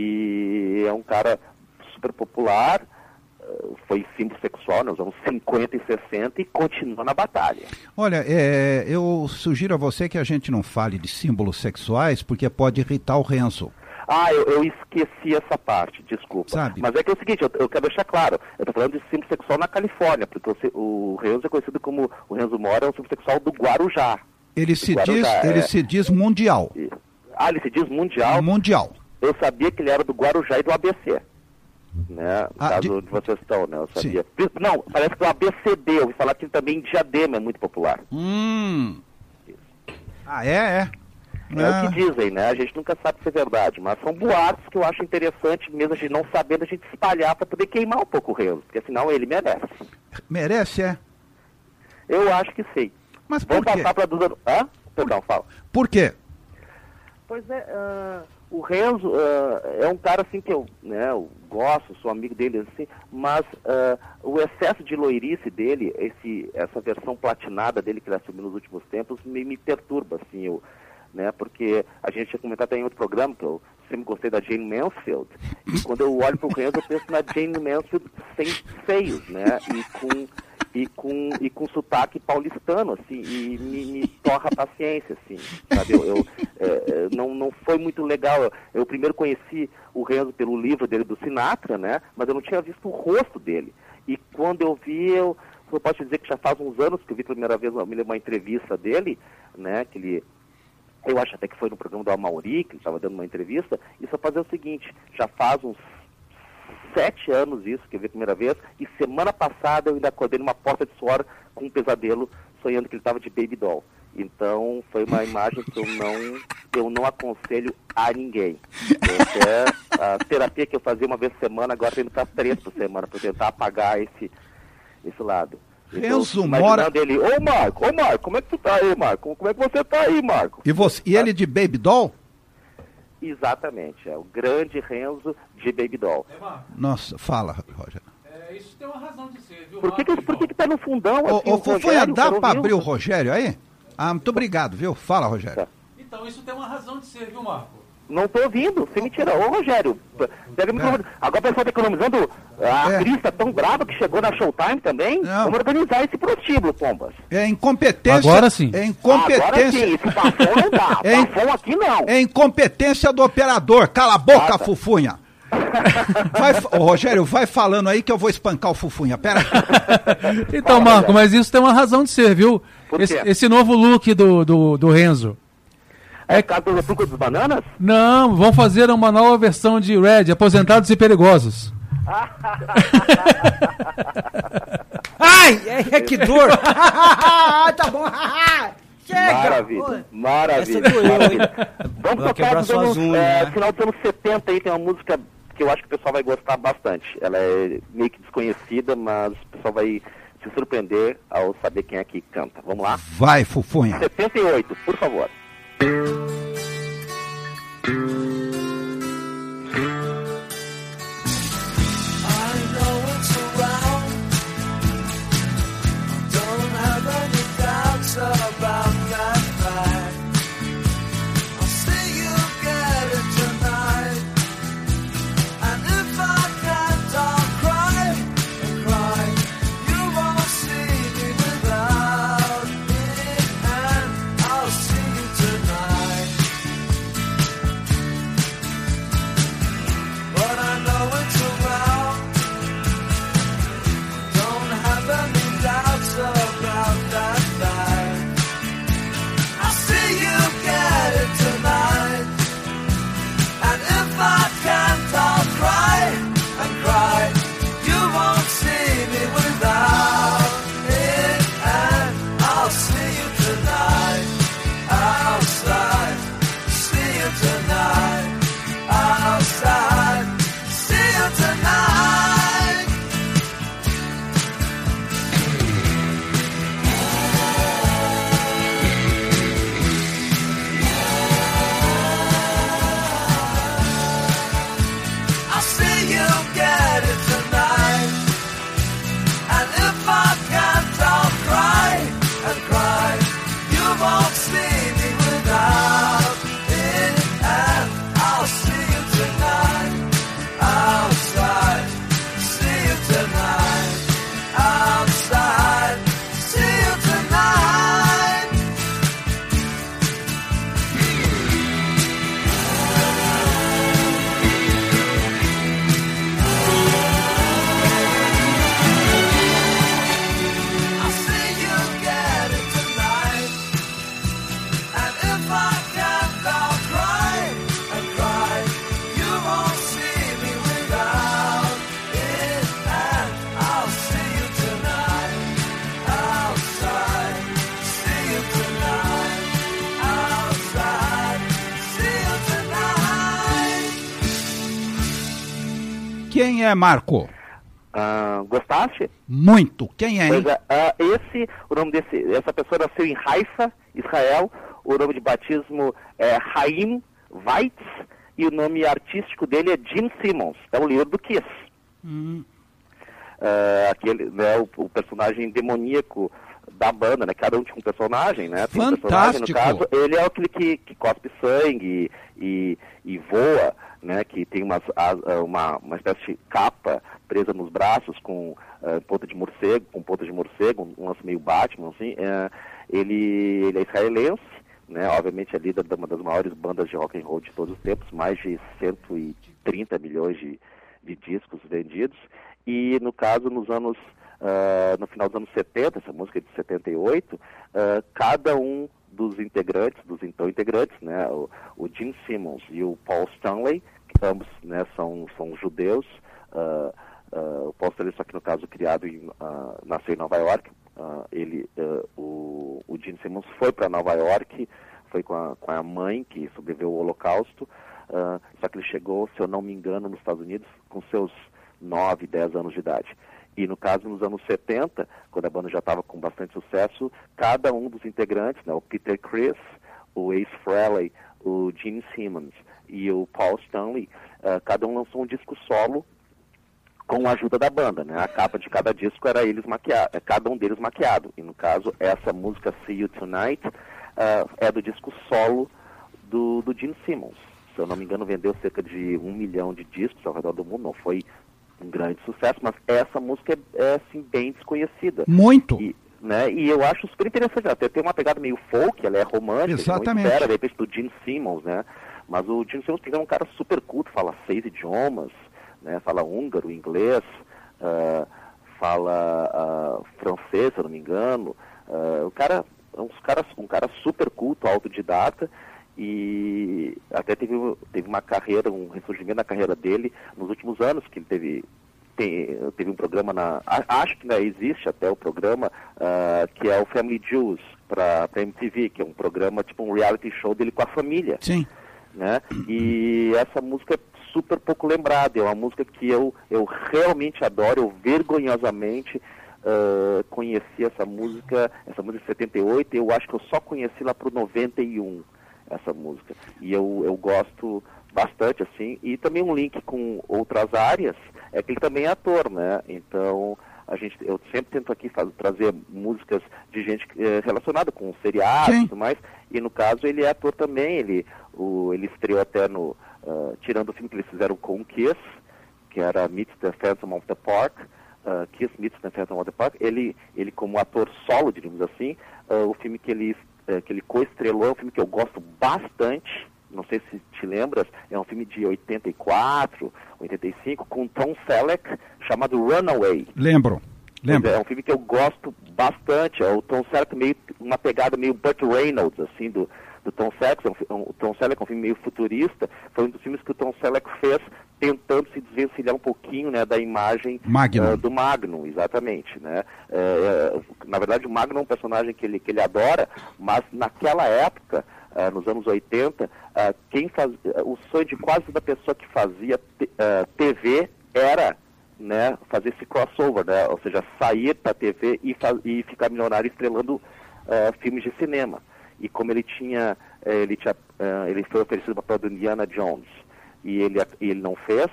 E é um cara super popular, uh, foi símbolo sexual nos anos cinquenta e sessenta e continua na batalha. Olha, é, eu sugiro a você que a gente não fale de símbolos sexuais, porque pode irritar o Renzo. Ah, eu, eu esqueci essa parte, desculpa. Sabe? Mas é que é o seguinte, eu, eu quero deixar claro, eu estou falando de símbolo sexual na Califórnia, porque o, o Renzo é conhecido como, o Renzo Mora é um símbolo sexual do Guarujá. Ele se, Guarujá, diz, é... ele se diz mundial. Ah, ele se diz mundial? Mundial. Eu sabia que ele era do Guarujá e do A B C. Né? No Ah, caso de... onde vocês estão, né? Eu sabia. Sim. Não, parece que o A B C D, eu ouvi falar que também Diadema é muito popular. Hum. Ah, é, é. É ah. o que dizem, né? A gente nunca sabe se é verdade, mas são boatos que eu acho interessante, mesmo a gente não sabendo, a gente espalhar para poder queimar um pouco o Renzo, porque afinal ele merece. Merece, é? Eu acho que sim. Mas Vamos por quê? passar para a Duda... Hã? Perdão, fala. Por quê? Pois é, uh, o Renzo uh, é um cara assim que eu, né, eu gosto, sou amigo dele assim, mas uh, o excesso de loirice dele, esse, essa versão platinada dele que ele assumiu nos últimos tempos, me, me perturba, assim, eu... Né, porque a gente tinha comentado até em outro programa, que eu sempre gostei da Jane Mansfield, e quando eu olho para o Renzo, eu penso na Jane Mansfield sem seios, né, e com, e com, e com sotaque paulistano, assim, e me, me torra a paciência, assim, sabe, eu, eu é, não, não foi muito legal, eu, eu primeiro conheci o Renzo pelo livro dele do Sinatra, né, mas eu não tinha visto o rosto dele, e quando eu vi, eu, eu posso dizer que já faz uns anos que eu vi pela primeira vez, eu me lembro uma entrevista dele, né, que ele... Eu acho até que foi no programa do Amaury, que ele estava dando uma entrevista, e só fazer o seguinte, já faz uns sete anos isso, que eu vi a primeira vez, e semana passada eu ainda acordei numa porta de suor com um pesadelo, sonhando que ele estava de baby doll. Então, foi uma imagem que eu não, eu não aconselho a ninguém. Até a terapia que eu fazia uma vez por semana, agora tem que estar três por semana, para tentar apagar esse, esse lado. Renzo então, Mora... Ele, ô Marco, ô Marco, como é que tu tá aí, Marco? Como é que você tá aí, Marco? E, você, e ele de Baby Doll? Exatamente, é o grande Renzo de Baby Doll. Nossa, fala, Rogério. É, isso tem uma razão de ser, viu? Por que, que, por que, que tá no fundão? Ô, assim, ô Fufunha, Rogério, dá quero pra ouvir abrir o o- Rogério aí? Ah, muito obrigado, viu? Fala, Rogério. Tá. Então, isso tem uma razão de ser, viu, Marco? Não tô ouvindo, sem mentira. Ô, Rogério, pega o microfone. Agora o pessoal tá economizando. A É. atriz tá tão brava que chegou na Showtime também. Não. Vamos organizar esse prostíbulo, Pombas. É incompetência... Agora sim. É Agora incompetência... sim, esse bafão não dá. É in- Bafão aqui não. É incompetência do operador. Cala a boca, Ah, tá. Fufunha. Vai, fa- ô, Rogério, vai falando aí que eu vou espancar o Fufunha. Pera aí. Então, Fala, Marco, Rogério. mas isso tem uma razão de ser, viu? Por Esse, quê? esse novo look do, do, do Renzo. É por causa do República dos Bananas? Não, vão fazer uma nova versão de Red, Aposentados e Perigosos. Ai, é, é que dor. Tá bom. Chega. Maravilha, maravilha. Essa doeu, maravilha. Vamos Vai tocar quebrar dos suas anos, unhas, é, né? final dos anos setenta aí, tem uma música que eu acho que o pessoal vai gostar bastante. Ela é meio que desconhecida, mas o pessoal vai se surpreender ao saber quem é que canta. Vamos lá? Vai, Fufunha. setenta e oito, por favor. I know it's around. Don't have any doubts about that fact. I'll see you get it tonight. And if I can't, I'll cry and cry. You won't see me without it, and I'll see you tonight. Quem é Marco? Ah, gostaste? Muito. Quem é, hein? Pois é, ah, esse, o nome desse, essa pessoa nasceu em Haifa, Israel. O nome de batismo é Haim Weitz e o nome artístico dele é Gene Simmons. É o líder do Kiss. Hum. Uh, aquele, né, o, o personagem demoníaco da banda, né? Cada um tinha um personagem, né? Tem um personagem, no caso, ele é aquele que, que cospe sangue e, e voa, né? Que tem umas, uma, uma espécie de capa presa nos braços com uh, ponta de morcego, com ponta de morcego, um lance meio Batman, assim. Uh, ele, ele é israelense, né? Obviamente é líder de uma das maiores bandas de rock and roll de todos os tempos, mais de cento e trinta milhões de, de discos vendidos. E, no caso, nos anos, uh, no final dos anos setenta, essa música é de setenta e oito, uh, cada um dos integrantes, dos então integrantes, né, o, o Gene Simmons e o Paul Stanley, que ambos, né, são, são judeus, uh, uh, o Paul Stanley, só que no caso criado em, uh, nasceu em Nova York, uh, ele, uh, o, o Gene Simmons foi para Nova York, foi com a, com a mãe que sobreviveu ao Holocausto, uh, só que ele chegou, se eu não me engano, nos Estados Unidos com seus nove, dez anos de idade. E no caso, nos anos setenta, quando a banda já estava com bastante sucesso, cada um dos integrantes, né, o Peter Criss, o Ace Frehley, o Gene Simmons e o Paul Stanley, uh, cada um lançou um disco solo com a ajuda da banda, né? A capa de cada disco era eles maquiado, cada um deles maquiado. E no caso, essa música See You Tonight uh, é do disco solo do, do Gene Simmons. Se eu não me engano, vendeu cerca de um milhão de discos ao redor do mundo, não foi um grande sucesso, mas essa música é, é assim, bem desconhecida. Muito. E, né, e eu acho super interessante, até tem uma pegada meio folk, ela é romântica, exatamente. Não espera, de repente, do Gene Simmons, né? Mas o Gene Simmons é um cara super culto, fala seis idiomas, né? Fala húngaro, inglês, uh, fala uh, francês, se eu não me engano. Uh, o cara é um cara, um cara super culto, autodidata, e até teve, teve uma carreira, um ressurgimento na carreira dele nos últimos anos, que ele teve, tem, teve um programa na... Acho que ainda existe até o programa, uh, que é o Family Jewels, para a M T V, que é um programa, tipo um reality show dele com a família. Sim. Né? E essa música é super pouco lembrada, é uma música que eu, eu realmente adoro, eu vergonhosamente uh, conheci essa música, essa música de setenta e oito, eu acho que eu só conheci lá pro noventa e um, essa música. E eu, eu gosto bastante, assim, e também um link com outras áreas, é que ele também é ator, né? Então, a gente, eu sempre tento aqui fazer, trazer músicas de gente eh, relacionada com seriados e tudo mais, e no caso ele é ator também, ele, o, ele estreou até no, uh, tirando o filme que eles fizeram com o Kiss, que era Meets the Phantom of the Park, uh, Kiss Meets the Phantom of the Park, ele, ele como ator solo, diríamos assim, uh, o filme que ele, uh, que ele co-estrelou é um filme que eu gosto bastante, não sei se te lembras, é um filme de oitenta e quatro, oitenta e cinco, com Tom Selleck, chamado Runaway. Lembro, lembro. É um filme que eu gosto bastante, é o Tom Selleck meio, uma pegada meio Burt Reynolds, assim, do, do Tom Selleck, é um, um, o Tom Selleck é um filme meio futurista, foi um dos filmes que o Tom Selleck fez tentando se desvencilhar um pouquinho, né, da imagem Magnum. Uh, do Magnum, exatamente, né, uh, uh, na verdade o Magnum é um personagem que ele, que ele adora, mas naquela época, Uh, nos anos oitenta, uh, quem faz, uh, o sonho de quase toda pessoa que fazia t- uh, T V era, né, fazer esse crossover, né, ou seja, sair da T V e, faz, e ficar milionário estrelando uh, filmes de cinema. E como ele tinha, uh, ele, tinha uh, ele foi oferecido o papel do Indiana Jones e ele, ele não fez,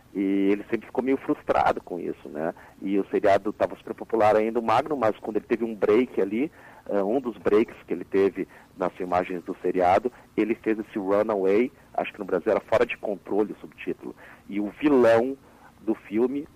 e ele sempre ficou meio frustrado com isso, né? E o seriado estava super popular ainda, o Magnum, mas quando ele teve um break ali, uh, um dos breaks que ele teve nas filmagens do seriado, ele fez esse Runaway, acho que no Brasil era Fora de Controle o subtítulo. E o vilão do filme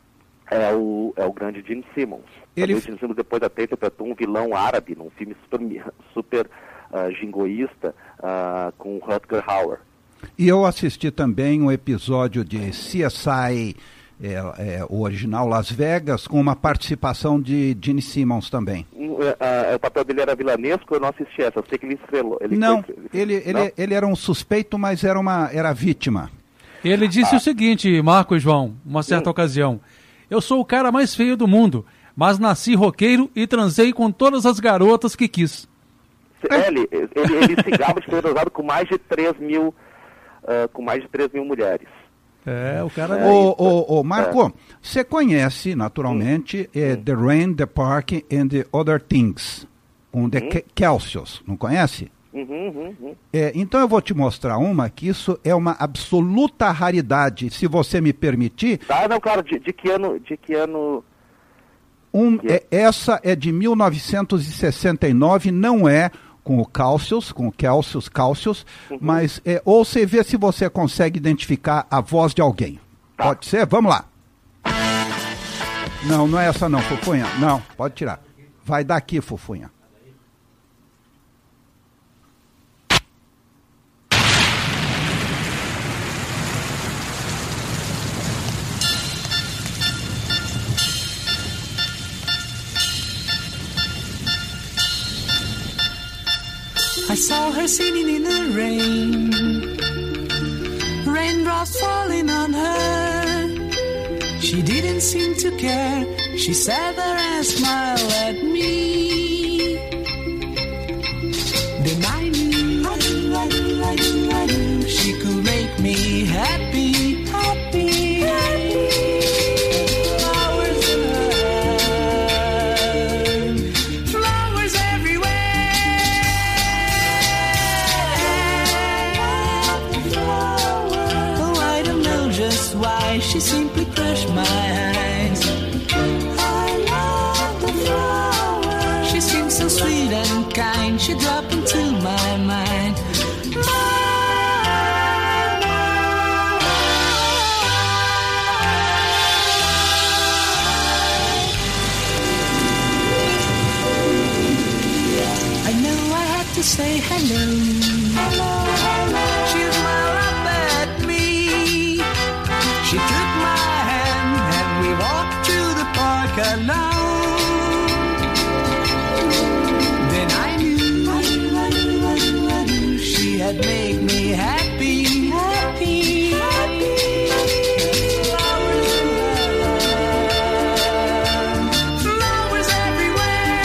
é o, é o grande Gene Simmons. Ele... O Gene Simmons depois até interpretou um vilão árabe num filme super, super uh, jingoísta uh, com o Rutger Hauer. E eu assisti também um episódio de C S I, é, é, o original Las Vegas, com uma participação de Gene Simmons também. Uh, uh, o papel dele era vilanesco, eu não assisti essa, eu sei que ele estrelou. Ele não, foi, ele, ele, não? ele era um suspeito, mas era, uma, era vítima. Ele disse Ah. o seguinte, Marcos João, uma certa Sim. ocasião: eu sou o cara mais feio do mundo, mas nasci roqueiro e transei com todas as garotas que quis. É, ele, ele, ele se gaba de ter usado com mais de três mil, uh, com mais de três mil mulheres. É, o cara... Ô, ô, ô, Marco, você conhece, naturalmente, é, The Rain, The Park and the Other Things, com The Ke- Kelsios, não conhece? Uhum, uhum, uhum. É, então eu vou te mostrar uma que isso é uma absoluta raridade, se você me permitir. Tá, não, claro, de, de que ano... De que ano... Um, é, essa é de mil novecentos e sessenta e nove, não é com o Kelsios, com o Kelsios, Kelsios, Uhum. mas é, ou você vê se você consegue identificar a voz de alguém. Tá. Pode ser? Vamos lá. Não, não é essa não, Fufunha. Não, pode tirar. Vai daqui, Fufunha. I saw her sitting in the rain, raindrops falling on her. She didn't seem to care. She sat there and smiled at me. Then I knew, I knew, I knew, I knew, I knew she could make me happy, happy, happy. Flowers in her hair, flowers everywhere. Oh, I don't know just why she simply crushed my eyes. I love the flower. She seems so sweet and kind. She dropped into my mind. I know I had to say hello. Hello, hello. She smiled up at me. She took my hand and we walked through the park alone. Then I knew, I knew, I knew, I knew, I knew she had made me happy, happy, happy. Flowers in her hair, flowers everywhere.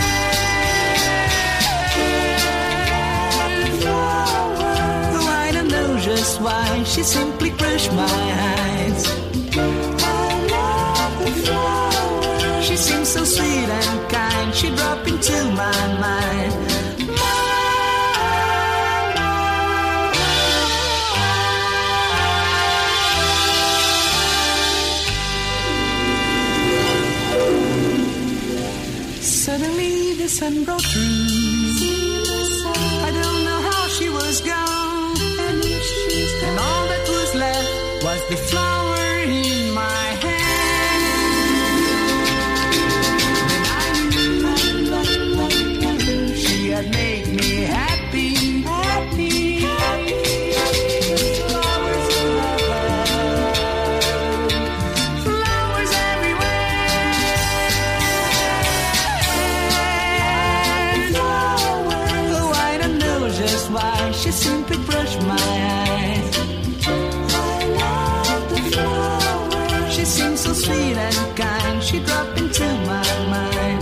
Oh, I don't know just why she simply crushed my eyes. I love the flower. She seems so sweet and kind. She dropped into my mind. Suddenly the sun broke through. I don't know how she was gone. And all that was left was the flower in my hand. Then I knew, I knew, I knew, I knew, I knew she had made me happy, happy, happy. Flowers in her hair, flowers everywhere. Oh, I don't know just why she simply brushed my eyes. I love the flower. She seems so sweet and kind. She dropped into my mind.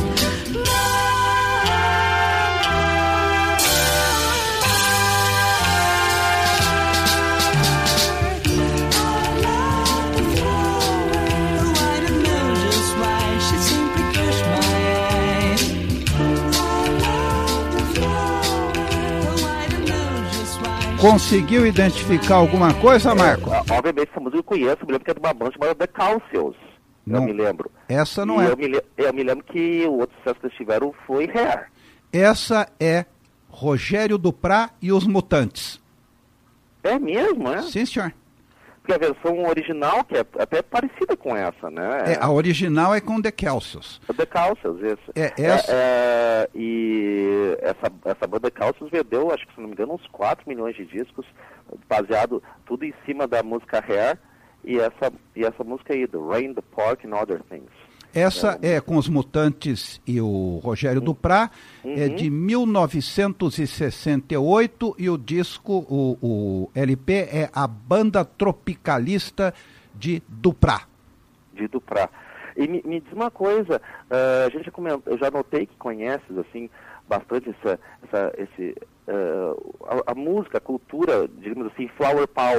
Oh, I don't know just why she simply brushed my eyes. I love the flower. Oh, I don't know just why. Conseguiu identificar alguma coisa, Marco? É, obviamente, essa música eu conheço, eu me lembro que é de uma banda chamada The Kelsios. Não. Eu me lembro. Essa não E é. Eu me, le- eu me lembro que o outro sucesso que eles tiveram foi Hair. Essa é Rogério Duprá e os Mutantes. É mesmo, é? Sim, senhor. Porque a versão original, que é até parecida com essa, né? É, a original é com The Kelsios. The Kelsios, isso. É, essa- É, é, e essa, essa banda Kelsios vendeu, acho que se não me engano, uns quatro milhões de discos, baseado tudo em cima da música Hair e essa, e essa música aí, The Rain, The Park and Other Things. Essa é com os Mutantes e o Rogério Duprá, é de mil novecentos e sessenta e oito e o disco, o, o L P é A Banda Tropicalista de Duprá. De Duprá. E me, me diz uma coisa, uh, a gente já comentou, eu já notei que conheces, assim, bastante essa, essa, esse, uh, a, a música, a cultura, digamos assim, flower power,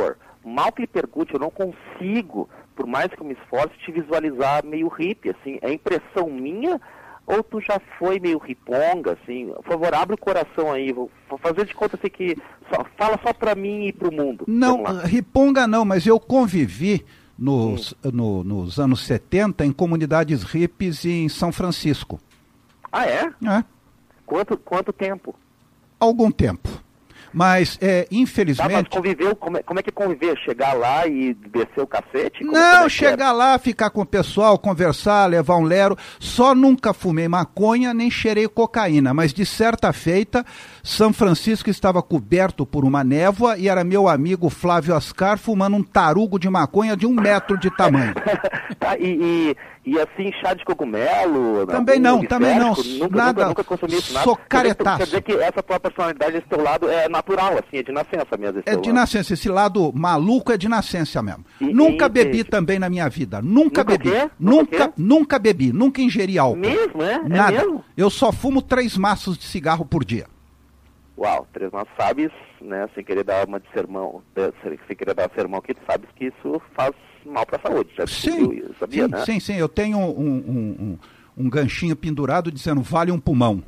mal que lhe pergunte, eu não consigo, por mais que eu me esforce, te visualizar meio hippie, assim. É impressão minha ou tu já foi meio riponga, assim? Por favor, abre o coração aí, vou, vou fazer de conta assim que só, fala só pra mim e pro mundo. Não, riponga não, mas eu convivi nos, hum. no, nos anos setenta em comunidades hippies em São Francisco. Ah, é? É. Quanto, quanto tempo? Algum tempo. Mas, é, infelizmente... Tá, mas conviveu, como é, como é que conviver? Chegar lá e descer o cacete? Como, não, como é chegar lá, ficar com o pessoal, conversar, levar um lero. Só nunca fumei maconha, nem cheirei cocaína. Mas, de certa feita, São Francisco estava coberto por uma névoa e era meu amigo Flávio Ascar fumando um tarugo de maconha de um metro de tamanho. Tá, e, e, e assim, chá de cogumelo? Também não, também não. Nunca, nada. Nunca, nunca consumi isso, nada. Sou caretaço. Quer dizer que essa tua personalidade, esse teu lado é natural, assim, é de nascença mesmo. É de nascença, esse lado maluco é de nascença mesmo. E, nunca e, bebi e... também na minha vida. Nunca, Nunca bebi. quê? Nunca, Nunca, nunca bebi. Nunca ingeri álcool. Mesmo, é? Nada. É mesmo? Eu só fumo três maços de cigarro por dia. Uau, três maços, sabes, né, sem querer dar uma de sermão, sem querer dar sermão aqui, tu sabes que isso faz mal pra saúde. Já sim, sabia, sim, né? sim, sim. Eu tenho um, um, um, um ganchinho pendurado dizendo vale um pulmão.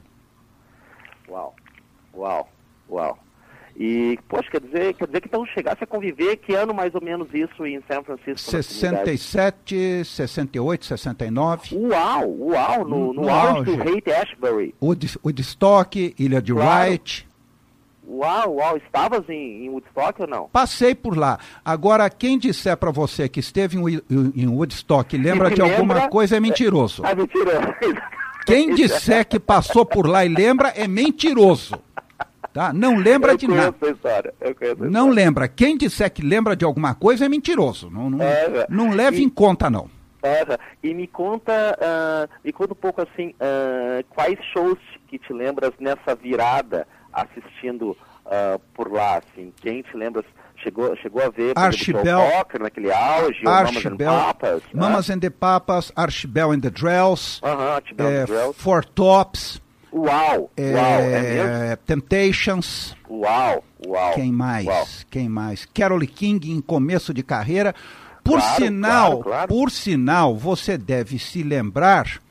Uau, uau, uau. E, poxa, quer dizer, quer dizer que então chegasse a conviver, que ano mais ou menos isso em São Francisco? sessenta e sete, sessenta e oito, sessenta e nove. Uau, uau, no, no, no auge do Haight Ashbury. Wood, Woodstock, Ilha de Claro. Wright. Uau, uau, estavas em, em Woodstock ou não? Passei por lá. Agora, quem disser para você que esteve em, Wi- em Woodstock e lembra E de alguma lembra- coisa é mentiroso. Ah, mentiroso. Quem disser que passou por lá e lembra é mentiroso. Tá? Não lembra eu de nada. conheço a história, eu conheço a Não história. lembra. Quem disser que lembra de alguma coisa é mentiroso. Não, não, É, não leve e- em conta, não. É, e me conta, ah, me conta um pouco assim, ah, quais shows que te lembras nessa virada assistindo ah, por lá, assim? Quem te lembra, chegou, chegou a ver, por exemplo, Archibel- Joe Cocker naquele auge, ou Mamas and Archibel, Papas? né? Mamas and the Papas, Archibel and the Drells, Aham, Archibel and é, the Drells. Four Tops, Uau, é, uau, é mesmo? Temptations. Uau, uau. Quem mais? Uau. Quem mais? Carole King em começo de carreira. Por Claro, sinal, claro, claro. por sinal, você deve se lembrar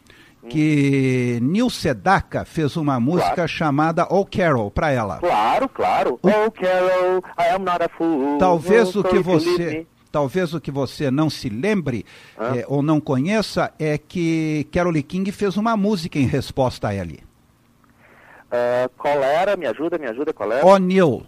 que Neil Sedaka fez uma música Claro. chamada Oh Carol para ela. Claro, claro. Oh, Carol, I am not a fool. Talvez Oh, o so que if you leave você, me. talvez o que você não se lembre Hã? é, ou não conheça é que Carole King fez uma música em resposta a ele. Ah, qual era? Me ajuda, me ajuda, qual era? Oh Neil.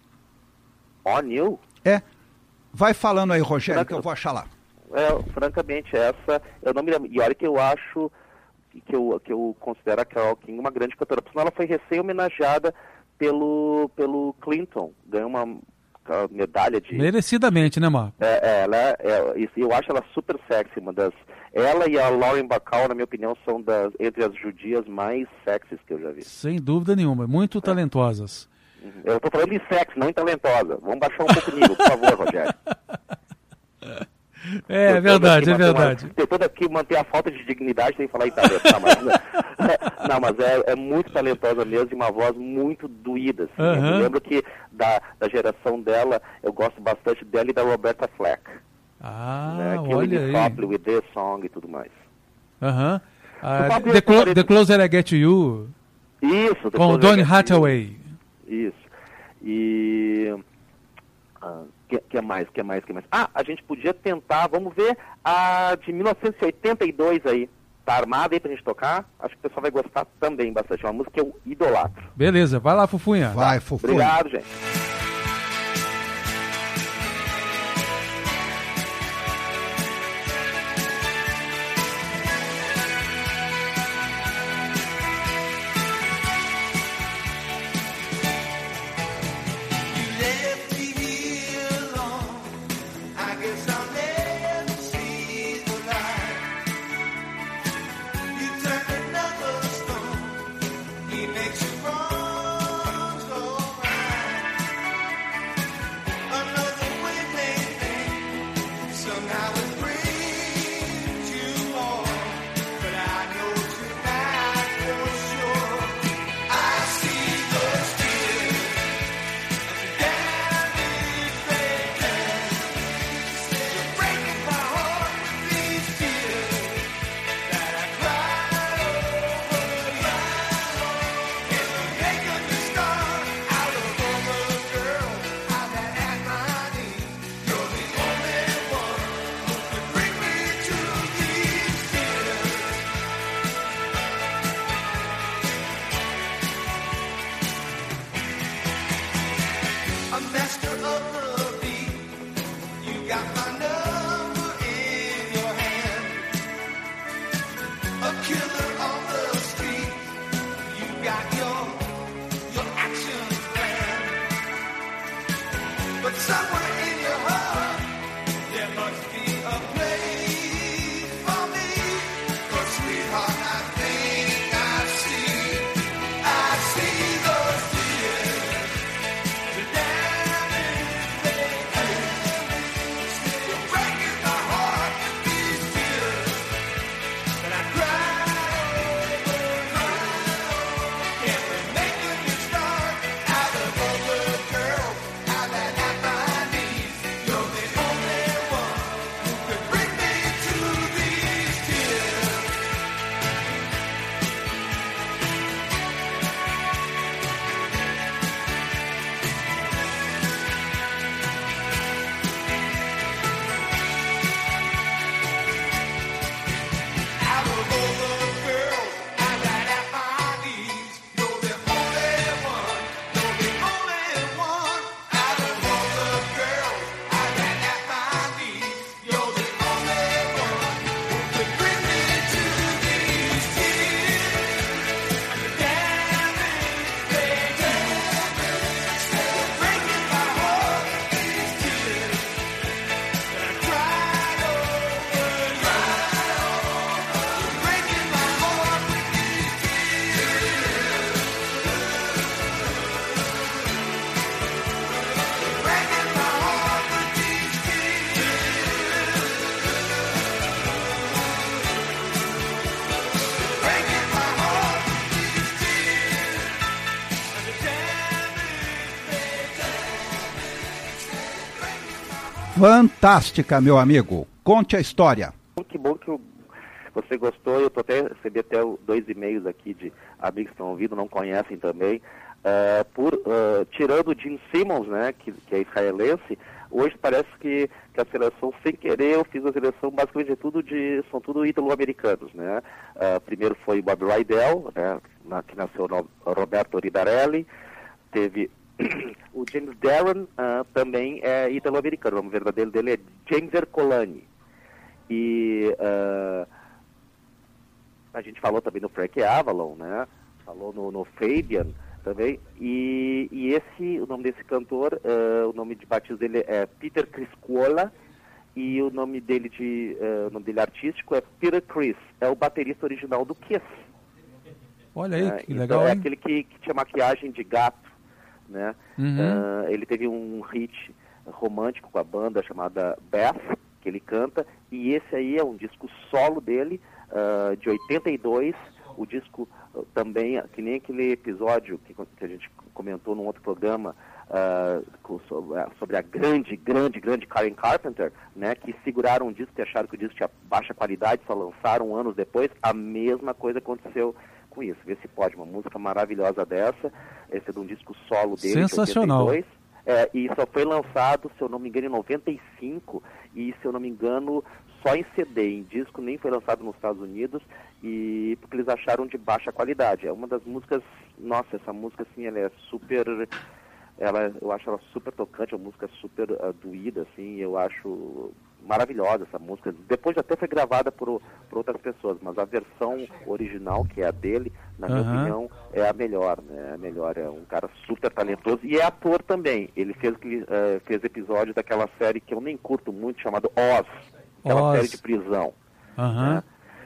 Oh, Neil? É. Vai falando aí, Rogério, Será que que eu eu- vou achar lá. É, francamente, essa, eu não me lembro. E olha que eu acho, que eu, que eu considero a Carole King uma grande cantora. Por sinal, ela foi recém-homenageada pelo, pelo Clinton. Ganhou uma, uma medalha de... Merecidamente, né, Marco? É, é, ela é, é, eu acho ela super sexy, uma das... Ela e a Lauren Bacall, na minha opinião, são das, entre as judias mais sexys que eu já vi. Sem dúvida nenhuma. Muito talentosas. Eu tô falando em sexy, não em talentosa. Vamos baixar um pouco o nível, por favor, Rogério. É, é Tentando verdade, aqui é manter uma- verdade. Tentando aqui manter a falta de dignidade sem falar em talento. Não, mas, não, mas é, é muito talentosa mesmo e uma voz muito doída. Assim. Aham. Eu lembro que da, da geração dela, eu gosto bastante dela e da Roberta Flack. Ah, né? Killing olha Me aí. Softly with This Song e tudo mais. Aham. Ah, Tu sabe the, essa Clo- parede- The Closer I Get to You, Isso. com depois Donny eu- Hathaway. Isso. E... ah, que, que mais, que mais, que mais? Ah, a gente podia tentar, vamos ver, a de mil novecentos e oitenta e dois aí. Tá armada aí pra gente tocar? Acho que o pessoal vai gostar também bastante. É uma música que eu idolatro. Beleza, vai lá, Fufunha. Vai, Fufu. Obrigado, gente. He makes you wrong, so right. fantástica, meu amigo. Conte a história. Que bom que eu, você gostou. Eu tô até recebi até dois e-mails aqui de amigos que estão ouvindo, não conhecem também. Uh, por, uh, tirando o Gene Simmons, né, que, que é israelense, hoje parece que, que a seleção, sem querer, eu fiz a seleção basicamente de tudo de, são tudo ítalo-americanos, né. Uh, primeiro foi Bob Rydell, né, na, que nasceu no Roberto Ridarelli, teve o James Darren, uh, também é ítalo-americano, o nome verdadeiro dele é James Ercolani. E uh, a gente falou também no Frank Avalon, né, falou no, no Fabian, também, e, e esse, o nome desse cantor, uh, o nome de batismo dele é Peter Criscuola, e o nome dele de, uh, o nome dele artístico é Peter Criss, é o baterista original do Kiss. Olha aí, que uh, legal, então, é hein? aquele que, que tinha maquiagem de gato, né? Uhum. Uh, ele teve um hit romântico com a banda chamada Beth, que ele canta, e esse aí é um disco solo dele, uh, de oitenta e dois, o disco também, que nem aquele episódio que, que a gente comentou num outro programa uh, sobre a grande, grande, grande Karen Carpenter, né, que seguraram o disco e acharam que o disco tinha baixa qualidade, só lançaram anos depois. A mesma coisa aconteceu com isso. Vê se pode, uma música maravilhosa dessa, esse é de um disco solo dele, sensacional. de oitenta e dois, é, e só foi lançado, se eu não me engano, em noventa e cinco, e se eu não me engano, só em C D, em disco, nem foi lançado nos Estados Unidos, e porque eles acharam de baixa qualidade. É uma das músicas, nossa, essa música assim, ela é super, ela, eu acho ela super tocante, é uma música super uh, doída, assim, eu acho maravilhosa essa música. Depois até foi gravada por, por outras pessoas, mas a versão original, que é a dele, na minha Uhum. opinião, é a melhor, né? É a melhor, é um cara super talentoso e é ator também. Ele fez, uh, fez episódio daquela série que eu nem curto muito, chamada Oz, aquela Oz. série de prisão. Aham. Né?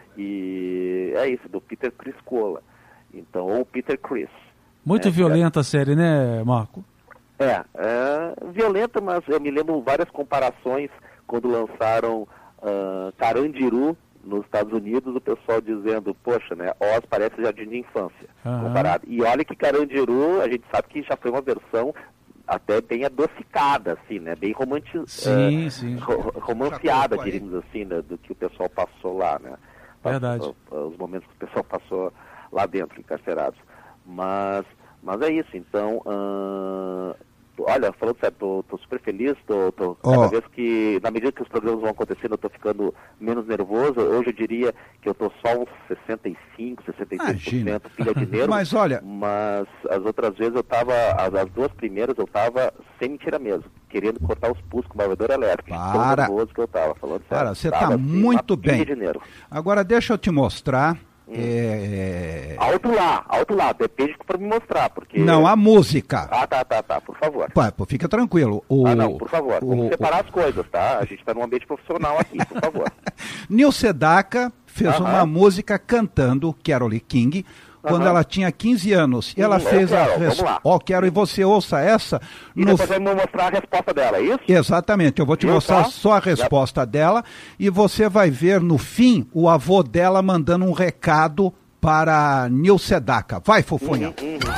E é isso, do Peter Criscuola. Então, ou Peter Criss. Muito né? violenta a série, né, Marco? É, é violenta, mas eu me lembro várias comparações quando lançaram uh, Carandiru nos Estados Unidos, o pessoal dizendo, poxa, né, Oz parece Jardim de Infância, Aham. comparado. E olha que Carandiru, a gente sabe que já foi uma versão até bem adocicada, assim, né, bem romanti Sim, uh, sim. ro romanceada, Já colocou aí. diríamos assim, né, do que o pessoal passou lá, né. Verdade. Passou, os momentos que o pessoal passou lá dentro, encarcerados. Mas, mas é isso, então... Uh, olha, falando sério, tô, tô super feliz, tô, tô cada Oh. vez que, na medida que os programas vão acontecendo, eu tô ficando menos nervoso. Hoje eu diria que eu tô só uns sessenta e cinco, sessenta e seis por cento pilha de nervo. Mas olha- Mas as outras vezes eu tava, as, as duas primeiras eu tava, sem mentira mesmo, querendo cortar os pulsos com o barbeador elétrico. de tão Para. nervoso que eu tava, falando sério. Cara, você Tava, tá assim, muito uma pilha bem. de nervo. Agora deixa eu te mostrar. Hum. é, Alto lá, alto lá, depende pra me mostrar, porque... Não, a música. Ah, tá, tá, tá, por favor. Pá, pô, fica tranquilo. O, Ah, não, por favor, o- vamos separar as coisas, tá? A gente tá num ambiente profissional aqui, por favor. Neil Sedaka fez Aham. uma música cantando Carole King quando Aham. ela tinha quinze anos. E ela Hum, fez ó, a Carol, res... vamos lá. Ó, quero e você ouça essa E no depois vai me mostrar a resposta dela, é isso? Exatamente, eu vou te Viu mostrar só? só a resposta dela e você vai ver no fim o avô dela mandando um recado para Neil Sedaka. Vai, Fofonha. Uhum, uhum.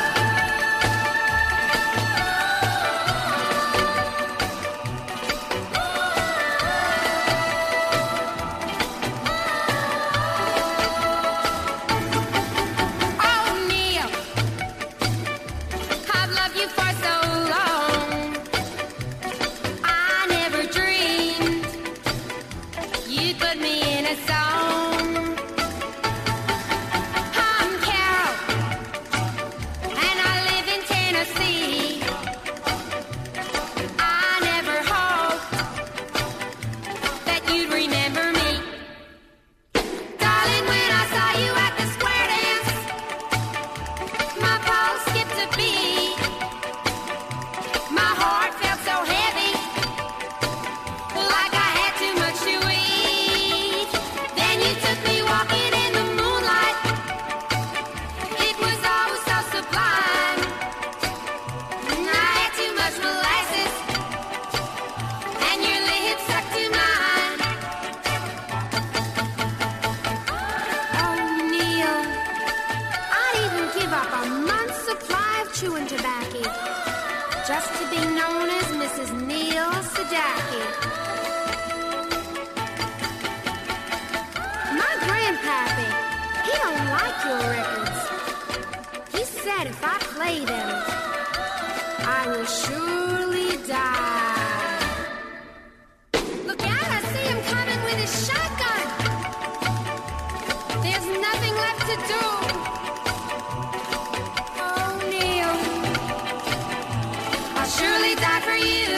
Oh, Neil, I've loved you for so long. I never dreamed you'd put me in a song. I'm Carol, and I live in Tennessee. I never hoped that you'd remember me. Darling, when I saw you at the square dance, my pulse skipped a beat. My heart felt so heavy, like I had too much to eat. Then you took me walking in the moonlight. It was all so sublime. I had too much molasses, and your lips stuck to mine. Oh, Neil, I'd even give up a month's supply of chewing tobacco just to be known as Missus Neil Sedaka. Jackie. My grandpappy, he don't like your records. He said if I play them, I will surely die. Look out, I see him coming with his shotgun. There's nothing left to do. Oh, Neil, I'll surely die for you.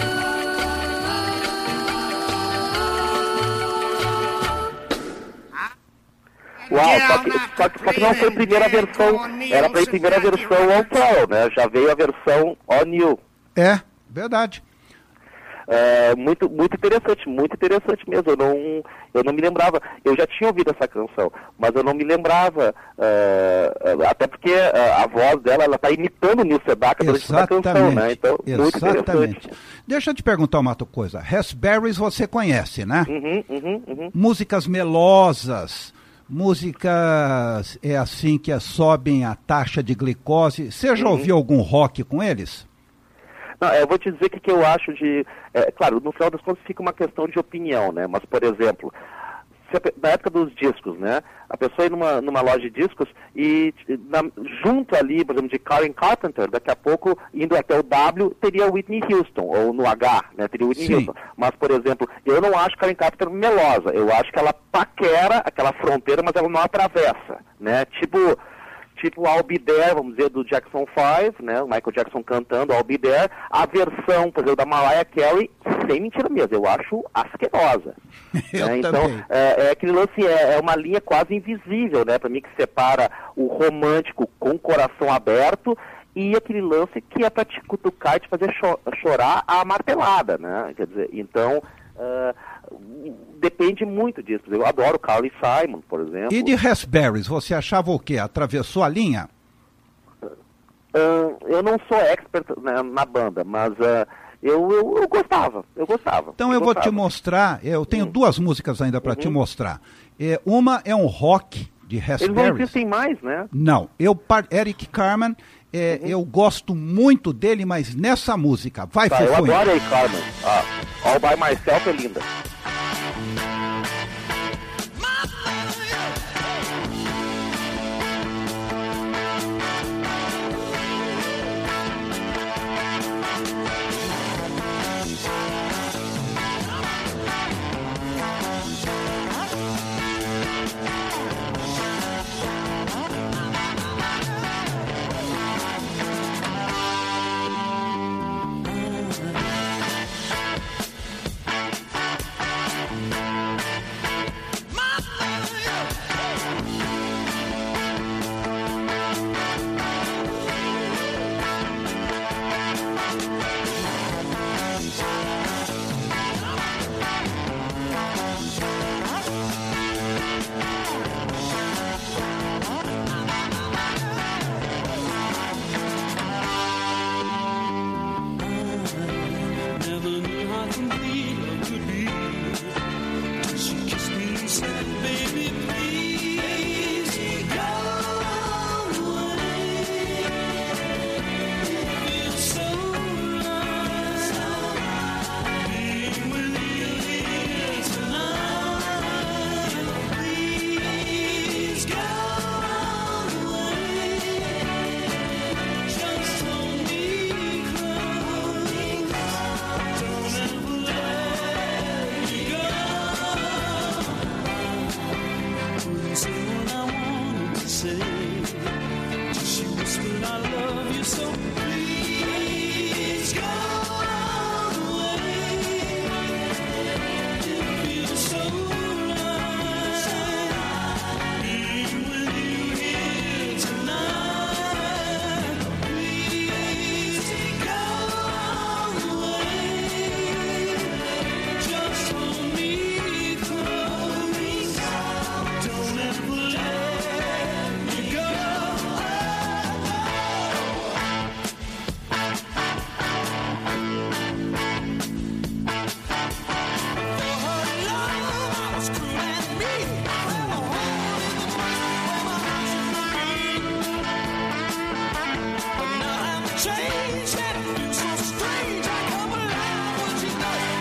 Uau, só que, só, que, só que não foi a primeira versão, era pra ir a primeira versão All Pearl, né? Já veio a versão All New. É, verdade. É, muito, muito interessante, muito interessante mesmo. Eu não, eu não me lembrava, eu já tinha ouvido essa canção, mas eu não me lembrava, é, até porque a, a voz dela, ela tá imitando o Neil Sedaka durante a canção, né? Então, muito interessante. Deixa eu te perguntar uma outra coisa. Raspberries você conhece, né? Uhum, uhum, uhum. Músicas melosas, músicas é assim que sobem a taxa de glicose. Você já Uhum. ouviu algum rock com eles? Não, eu vou te dizer o que, que eu acho de... É, claro, no final das contas fica uma questão de opinião, né? Mas, por exemplo, se a, na época dos discos, né? A pessoa ir numa, numa loja de discos e na, junto ali, por exemplo, de Karen Carpenter, daqui a pouco, indo até o W, teria Whitney Houston, ou no H, né? Teria Whitney Sim. Houston. Mas, por exemplo, eu não acho Karen Carpenter melosa. Eu acho que ela paquera aquela fronteira, mas ela não atravessa, né? Tipo... Tipo I'll Be There, vamos dizer, do Jackson five, né? O Michael Jackson cantando I'll Be There. A versão, por exemplo, da Mariah Carey, sem mentira mesmo, eu acho asquerosa. Eu né? Então, também. é, é aquele lance, é, é uma linha quase invisível, né? Para mim, que separa o romântico com o coração aberto e aquele lance que é para te cutucar e te fazer cho- chorar a martelada, né? Quer dizer, então... Uh, depende muito disso. Eu adoro Carly Simon, por exemplo. E de Raspberries, você achava o quê? Atravessou a linha? Uh, eu não sou expert né, na banda, mas uh, eu, eu, eu gostava, eu gostava. Então eu, eu vou gostava. te mostrar, eu tenho Hum. duas músicas ainda para Uhum. te mostrar. É, uma é um rock de Eles não Raspberries. existem mais, né? Não, eu, par- Eric Carmen, é, Uhum. eu gosto muito dele, mas nessa música, vai Tá, eu Fofuinha. adoro aí, Carmen. Ah, All By Myself é linda. Never knew how complete love could be. She kissed me and said, baby, please go away. It's so right being with you here tonight. Please go away. Just hold me close. Don't ever let me go. Couldn't say what I wanted to say. Till she whispered, I love you so. Please go away. It feels so right being with you here tonight. Please go away. Just hold me close. Don't ever let me go. Change that feels so strange. I come alive when she does.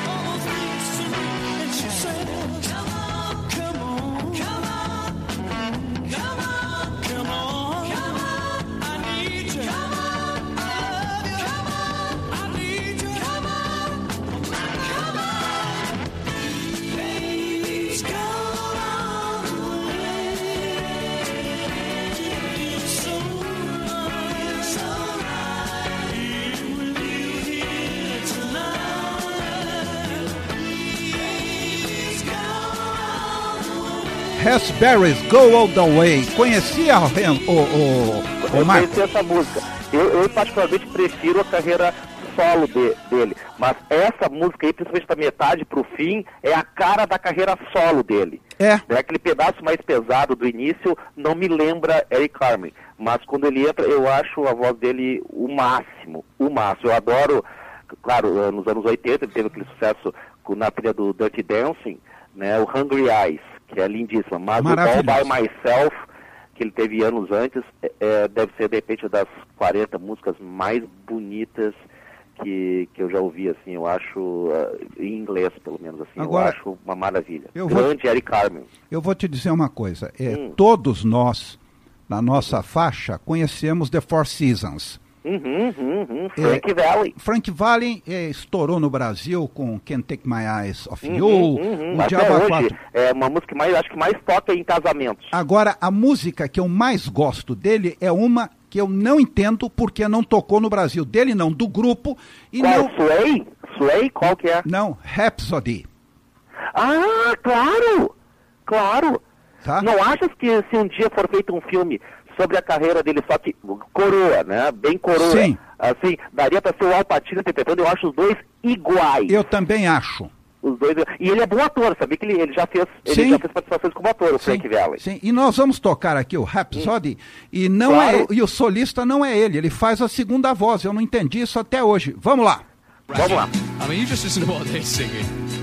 Raspberries Go All The Way. Conhecia o, o, o, o Eu Marco? conheci essa música. Eu, eu particularmente prefiro a carreira solo de- dele. Mas essa música aí, principalmente da metade pro fim, é a cara da carreira solo dele. É. Né? Aquele pedaço mais pesado do início não me lembra Eric Carmen. Mas quando ele entra, eu acho a voz dele o máximo. O máximo. Eu adoro, claro, nos anos oitenta ele teve aquele sucesso com- na trilha do Dirty Dancing, né? O Hungry Eyes, que é lindíssima. Mas o All By Maravilhoso. Myself, que ele teve anos antes, é, é, deve ser, de repente, das quarenta músicas mais bonitas que, que eu já ouvi, assim, eu acho, uh, em inglês, pelo menos, assim, Agora, eu acho uma maravilha. eu vou- Grande Eric Carmen. Eu vou te dizer uma coisa. É, Hum. Todos nós, na nossa faixa, conhecemos The Four Seasons. Uhum, uhum, uhum. É, Frank Valli. Frank Valli é, estourou no Brasil com Can't Take My Eyes Off You, Uhum, uhum. o Até Diabo a hoje, Quatro. é uma música que mais, acho que mais toca em casamentos. Agora, a música que eu mais gosto dele é uma que eu não entendo porque não tocou no Brasil. Dele não, do grupo. E Qual? não, Sway? Sway? Qual que é? não, Rhapsody. Ah, claro! Claro! Tá? Não achas que se um dia for feito um filme sobre a carreira dele, só que coroa, né? Bem coroa. Sim. Assim, daria pra ser o Al Pacino interpretando, eu acho os dois iguais. Eu também acho. Os dois. E ele é bom ator, sabia que ele, ele já fez, ele Sim. já fez participações como ator, o Frank Valli. Sim, e nós vamos tocar aqui o Rhapsody e não Claro. é e o solista não é ele, ele faz a segunda voz. Eu não entendi isso até hoje. Vamos lá. Vamos lá. I mean, you just listen to what they're singing.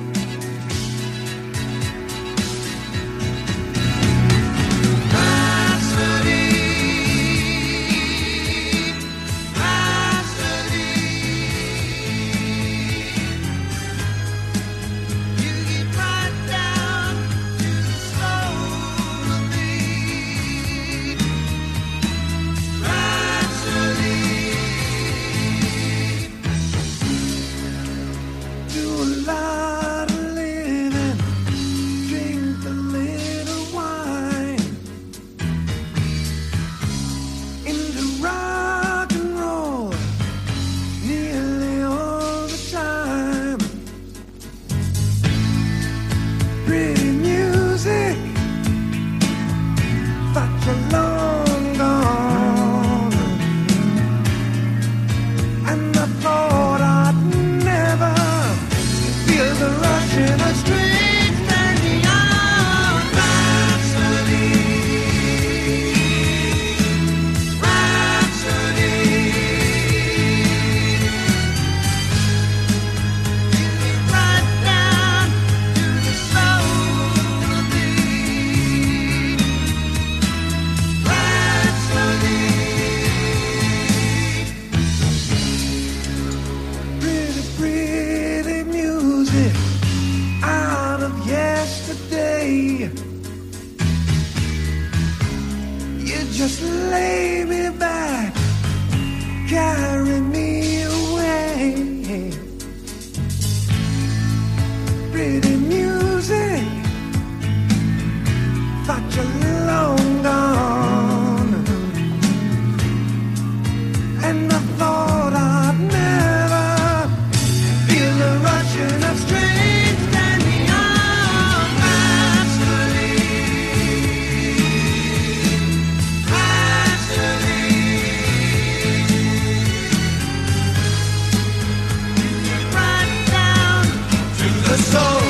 Do a lot of living, drink a little wine, into rock and roll nearly all the time. Pretty music, but you're long gone, and I thought I'd never feel the rush in the streets standing on Rhapsody, Rhapsody. Right down to the soul of me, Rhapsody. Pretty, pretty music out of yesterday. You just lay me back, carry me away. Pretty music, but you're long gone, and I thought I'd never feel the rushing of strings standing on Rhapsody, Rhapsody. Right down to the soul,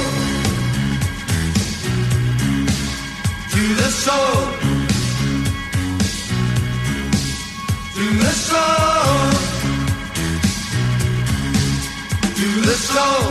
to the soul, to the soul, to the soul.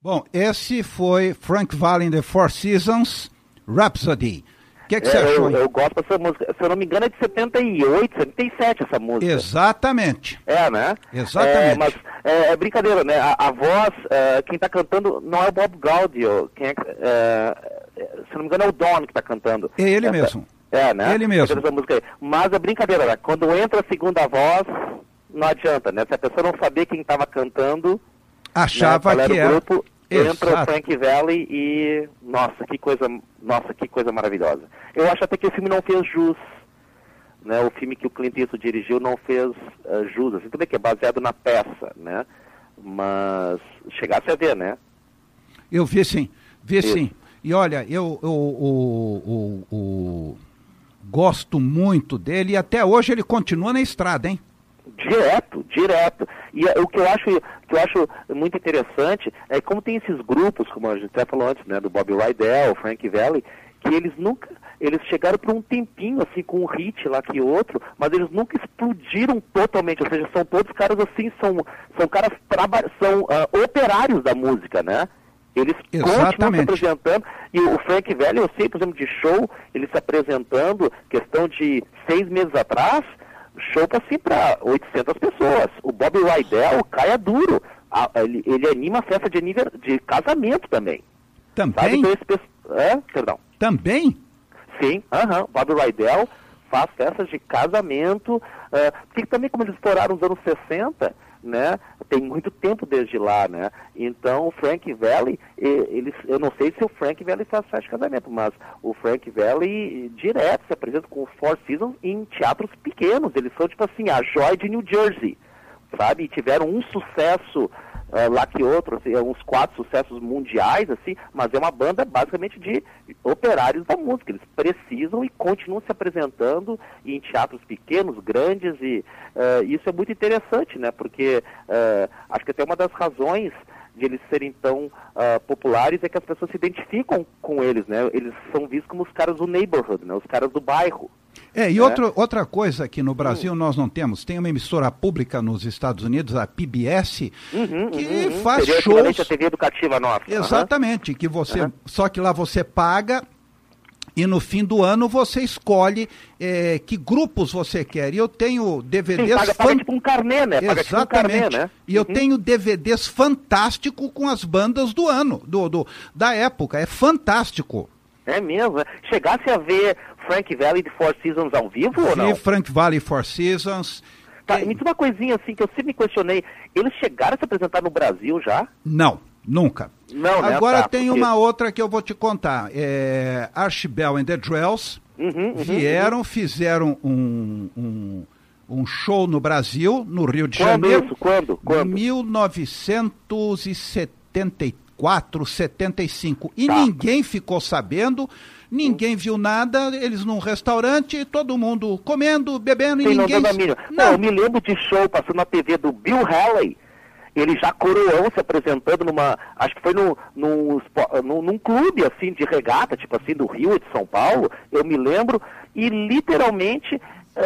Bom, esse foi Frank Valli and the Four Seasons, Rhapsody. O que, é que É, você achou? eu, hein? eu gosto dessa música. Se eu não me engano é de setenta e oito, setenta e sete essa música. Exatamente. É, né? Exatamente. É, mas é, é brincadeira, né? A, a voz, é, quem tá cantando não é o Bob Gaudio. Quem é, é, se não me engano é o Don que tá cantando. É ele Essa- mesmo. É, né? Ele mesmo. Essa música aí. Mas é brincadeira, né? Quando entra a segunda voz, não adianta, né? Se a pessoa não saber quem tava cantando, Achava né, qual que era o era. grupo, entra o Exato. Frank Valli e nossa, que coisa, nossa, que coisa maravilhosa. Eu acho até que o filme não fez jus, né? O filme que o Clint Eastwood dirigiu não fez uh, jus, assim, tudo bem que é baseado na peça, né? Mas chegasse a ver, né? Eu vi sim, vi Isso. sim. E olha, eu, eu, o- o- o- gosto muito dele e até hoje ele continua na estrada, hein? Direto, direto. E eh, o que eu acho, que eu acho muito interessante é como tem esses grupos, como a gente até falou antes, né, do Bobby Rydell, Frank Valli, que eles nunca, eles chegaram por um tempinho assim com um hit lá que outro, mas eles nunca explodiram totalmente, ou seja, são todos caras assim, são, são caras traba- são ah, operários da música, né? Eles continuam se Exatamente. apresentando, e o Frank Valli, eu sei, por exemplo, de show, ele se apresentando, questão de seis meses atrás, show para assim, para oitocentas pessoas. O Bobby Rydell caia duro. A- ele, ele anima a festa de, aniver- de casamento também. Sabe? Também? Então esse pe- é, perdão. Também? Sim, aham. Bobby Rydell faz festas de casamento, ah, porque também como eles estouraram nos anos sessenta, né, tem muito tempo desde lá, né, então o Frank Valli, eh, eles, eu não sei se o Frank Valli faz festa de casamento, mas o Frank Valli eh, direto se apresenta com os Four Seasons em teatros pequenos, eles são tipo assim, a Joy de New Jersey, sabe, e tiveram um sucesso ah, lá que outro, assim, uns quatro sucessos mundiais, assim, mas é uma banda basicamente de operários da música, eles precisam e continuam se apresentando em teatros pequenos, grandes, e ah, isso é muito interessante, né, porque ah, acho que até uma das razões de eles serem tão ah, populares é que as pessoas se identificam com eles, né, eles são vistos como os caras do neighborhood, né, os caras do bairro. É, e É. outro, outra coisa que no Brasil nós não temos, tem uma emissora pública nos Estados Unidos, a P B S, Uhum, que uhum, uhum. faz Seria equivalente shows. à T V educativa nossa. Aham. Exatamente, que você, Aham. só que lá você paga e no fim do ano você escolhe eh, que grupos você quer. E eu tenho D V Ds Sim, paga, paga fan- tipo um carnê, né? Paga tipo um Exatamente. carnê, né? E eu Uhum. tenho D V Ds fantástico com as bandas do ano, do, do, da época. É fantástico. É mesmo, né? Chegasse a ver Frank Valli de Four Seasons ao vivo ou não? Vi Frank Valli Four Seasons. Tá, Eh, me diz uma coisinha assim que eu sempre me questionei. Eles chegaram a se apresentar no Brasil já? Não, nunca. Não, né? Agora Tá, tem porque- uma outra que eu vou te contar. É, Archibald and the Drells Uhum, uhum, vieram, fizeram um, um, um show no Brasil, no Rio de Quando Janeiro. isso? Quando? Quando? mil novecentos e setenta e quatro, setenta e cinco. E Tá. ninguém ficou sabendo, ninguém viu nada, eles num restaurante, todo mundo comendo, bebendo, Sim, e não ninguém... dando a mínima. Não, Não, eu me lembro de show passando na T V do Bill Haley. Ele já coroão se apresentando numa. Acho que foi no, no, espo- num, num clube assim de regata, tipo assim, do Rio e de São Paulo, eu me lembro, e literalmente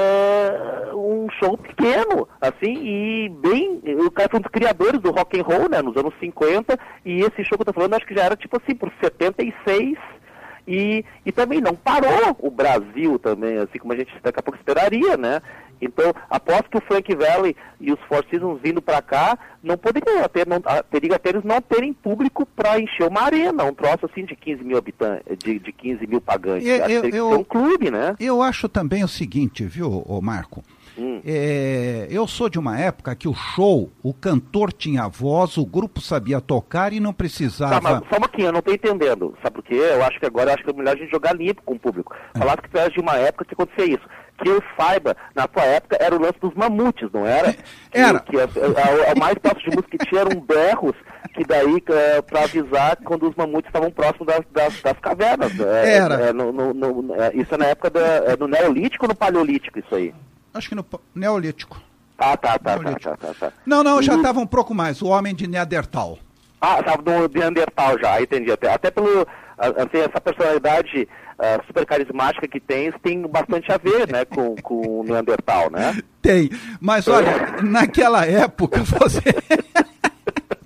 é, um show pequeno, assim, e bem. O cara foi um dos criadores do rock and roll, né, nos anos cinquenta, e esse show que eu tô falando, acho que já era tipo assim, por setenta e seis. E, e também não parou o Brasil também, assim como a gente daqui a pouco esperaria, né? Então, aposto que o Frank Valli e os Four Seasons vindo para cá, não poderiam ter, não, ah, teria até eles não terem público para encher uma arena, um troço assim de quinze mil habitantes, de, de quinze mil pagantes. Eu- Acho que eu- teria que eu- ser um clube, né? eu acho também o seguinte, viu, ô Marco? Hum. É, eu sou de uma época que o show, o cantor tinha voz, o grupo sabia tocar e não precisava... Tá, mas só um pouquinho, eu não tô entendendo. Sabe por quê? Eu acho que agora eu acho que é melhor a gente jogar limpo com o público. Falasse que tu és de uma época que acontecia isso. Que eu saiba, na tua época era o lance dos mamutes, não era? Que- Era. Que, a, a, a mais próximo de música que tinha eram berros, que daí é, para avisar quando os mamutes estavam próximos das, das, das cavernas. É, Era. é, no, no, no, é, isso é na época da, é no Neolítico ou no Paleolítico, isso aí? Acho que no po- Neolítico. Ah, tá, tá, tá, Neolítico. tá, tá, tá. Não, não, já Hum. estava um pouco mais, o homem de Neandertal. Ah, estava no Neandertal já, entendi. Até, até pelo, assim, essa personalidade ah, super carismática que tens, tem bastante a ver, né, com, com o Neandertal, né? Tem, mas olha, naquela época você...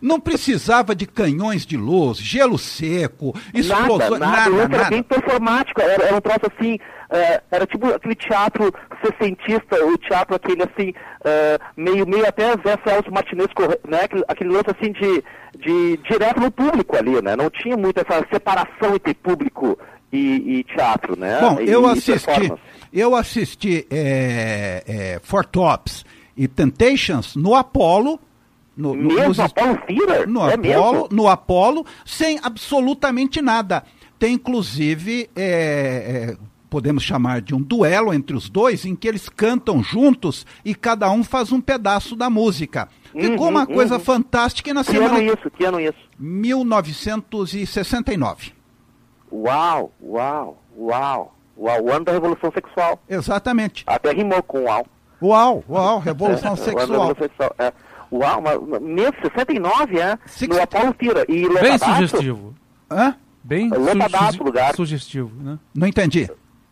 Não precisava de canhões de luz, gelo seco, explosões, nada, nada, nada. nada. Era bem performático, era, era um troço assim, uh, era tipo aquele teatro sessentista, o teatro aquele assim, uh, meio, meio até Zé Celso Martinez, né? Aquele, aquele lance assim de, de direto no público ali, né? Não tinha muito essa separação entre público e, e teatro, né? Bom, e, eu e assisti, eu assisti é, é, Four Tops e Temptations no Apollo. No, no, mesmo nos, Apollo Theater? no É Apollo, mesmo? no Apollo, sem absolutamente nada. Tem inclusive, é, é, podemos chamar de um duelo entre os dois, em que eles cantam juntos e cada um faz um pedaço da música. Ficou Uhum, uma coisa uhum. fantástica e na Que semana... ano isso? Que ano isso? mil novecentos e sessenta e nove. Uau, uau, uau. Uau, o ano da Revolução Sexual. Exatamente. Até rimou com uau. Uau, uau, Revolução É, o ano da Sexual. Revolução Sexual. É. Uau, mas mesmo sessenta e nove, é? Six- No Apollo Theater. E Bem lotadaço? sugestivo. Hã? Bem Lotadaço su- o lugar. sugestivo, né? Não entendi.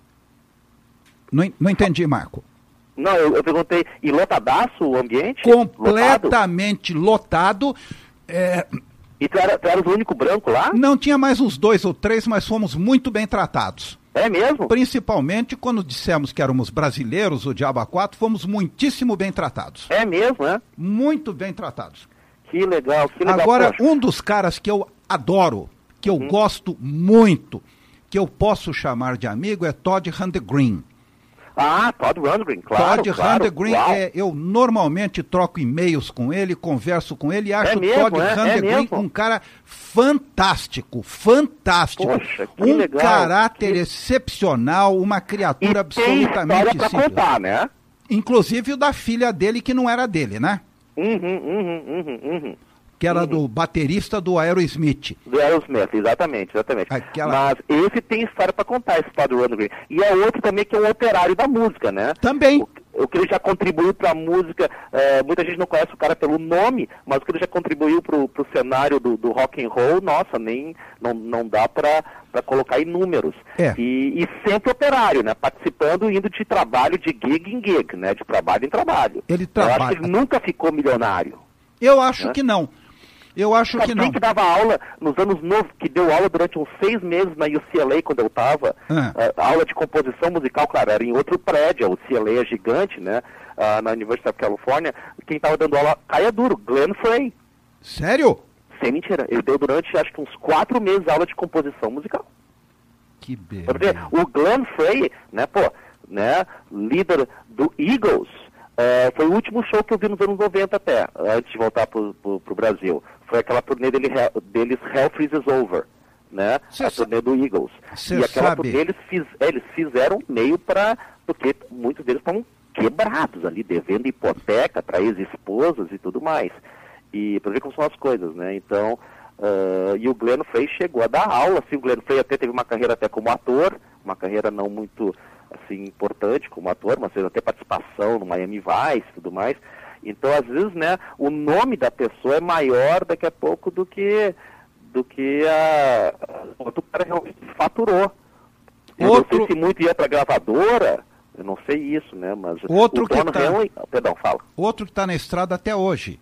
Não, en- não entendi, Marco. Não, eu, eu perguntei, e lotadaço o ambiente? Lotado? Completamente lotado. É, E tu, era, tu eras o único branco lá? não tinha mais uns dois ou três, mas fomos muito bem tratados. É mesmo? Principalmente quando dissemos que éramos brasileiros, o Diabo a quatro, fomos muitíssimo bem tratados. É mesmo, é? Muito bem tratados. Que legal, que legal. Agora, poxa. um dos caras que eu adoro, que eu Hum. gosto muito, que eu posso chamar de amigo, é Todd Rundgren. Ah, Todd Rundgren, claro, Todd claro. Rundgren, Uau. é, eu normalmente troco e-mails com ele, converso com ele, e acho É mesmo, Todd é? É Rundgren mesmo? um cara fantástico, fantástico. Poxa, que um legal. caráter excepcional, uma criatura E tem absolutamente história pra simples. contar, né? Inclusive o da filha dele, que não era dele, né? Uhum, uhum, uhum, uhum. Que era do baterista do Aerosmith. Do Aerosmith, exatamente, exatamente. Aquela- Mas esse tem história pra contar, esse Todd Rundgren. E é outro também que é um operário da música, né? Também. O, o que ele já contribuiu pra música, é, muita gente não conhece o cara pelo nome, mas o que ele já contribuiu pro, pro cenário do, do rock and roll, nossa, nem, não, não dá pra, pra colocar em números. É. E, e sempre operário, né? Participando, indo de trabalho, de gig em gig, né? De trabalho em trabalho. Ele Eu trabalha- acho que ele nunca ficou milionário. Eu acho Né? que não. Eu acho Sabe que quem não. que dava aula nos anos novos, que deu aula durante uns seis meses na U C L A, quando eu estava, Ah. aula de composição musical, claro, era em outro prédio, a U C L A é gigante, né, ah, na University of California, quem estava dando aula, caia duro, Glenn Frey, Sério? sem mentira, ele deu durante, acho que uns quatro meses aula de composição musical. Que Quer dizer, beleza. o Glenn Frey, né, pô, né, líder do Eagles, é, foi o último show que eu vi nos anos noventa até, antes de voltar pro, pro, pro Brasil. Foi aquela turnê dele, deles, Hell Freezes Over, né, Cê a sa- turnê do Eagles. Cê E aquela sabe- turnê eles, fiz, eles fizeram meio para, porque muitos deles estavam quebrados ali, devendo hipoteca para ex-esposas e tudo mais. E para ver como são as coisas, né, então... Uh, e o Glenn Frey chegou a dar aula, assim, o Glenn Frey até teve uma carreira até como ator, uma carreira não muito, assim, importante como ator, mas fez até participação no Miami Vice e tudo mais. Então, às vezes, né, o nome da pessoa é maior daqui a pouco do que, do que a, quanto o cara realmente faturou. Eu Outro- não sei se muito ia pra gravadora, eu não sei isso, né, mas Outro o que Don tá- Henley... Perdão, fala. Outro que está na estrada até hoje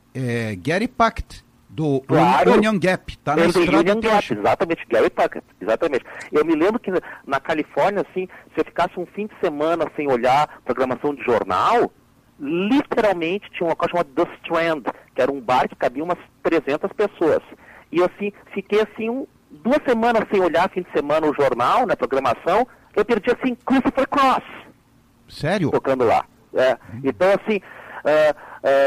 é Gary Pact, do Claro. Union Gap. Está na Ele do estrada Union até Gap, hoje. exatamente, Gary Packard, exatamente. Eu me lembro que na Califórnia, assim, se eu ficasse um fim de semana sem olhar programação de jornal, literalmente tinha um local chamado The Strand, que era um bar que cabia umas trezentas pessoas. E eu, assim, fiquei, assim, um, duas semanas sem olhar fim de semana o jornal, na programação, eu perdi, assim, Christopher Cross Sério? tocando lá. É. Então, assim, é,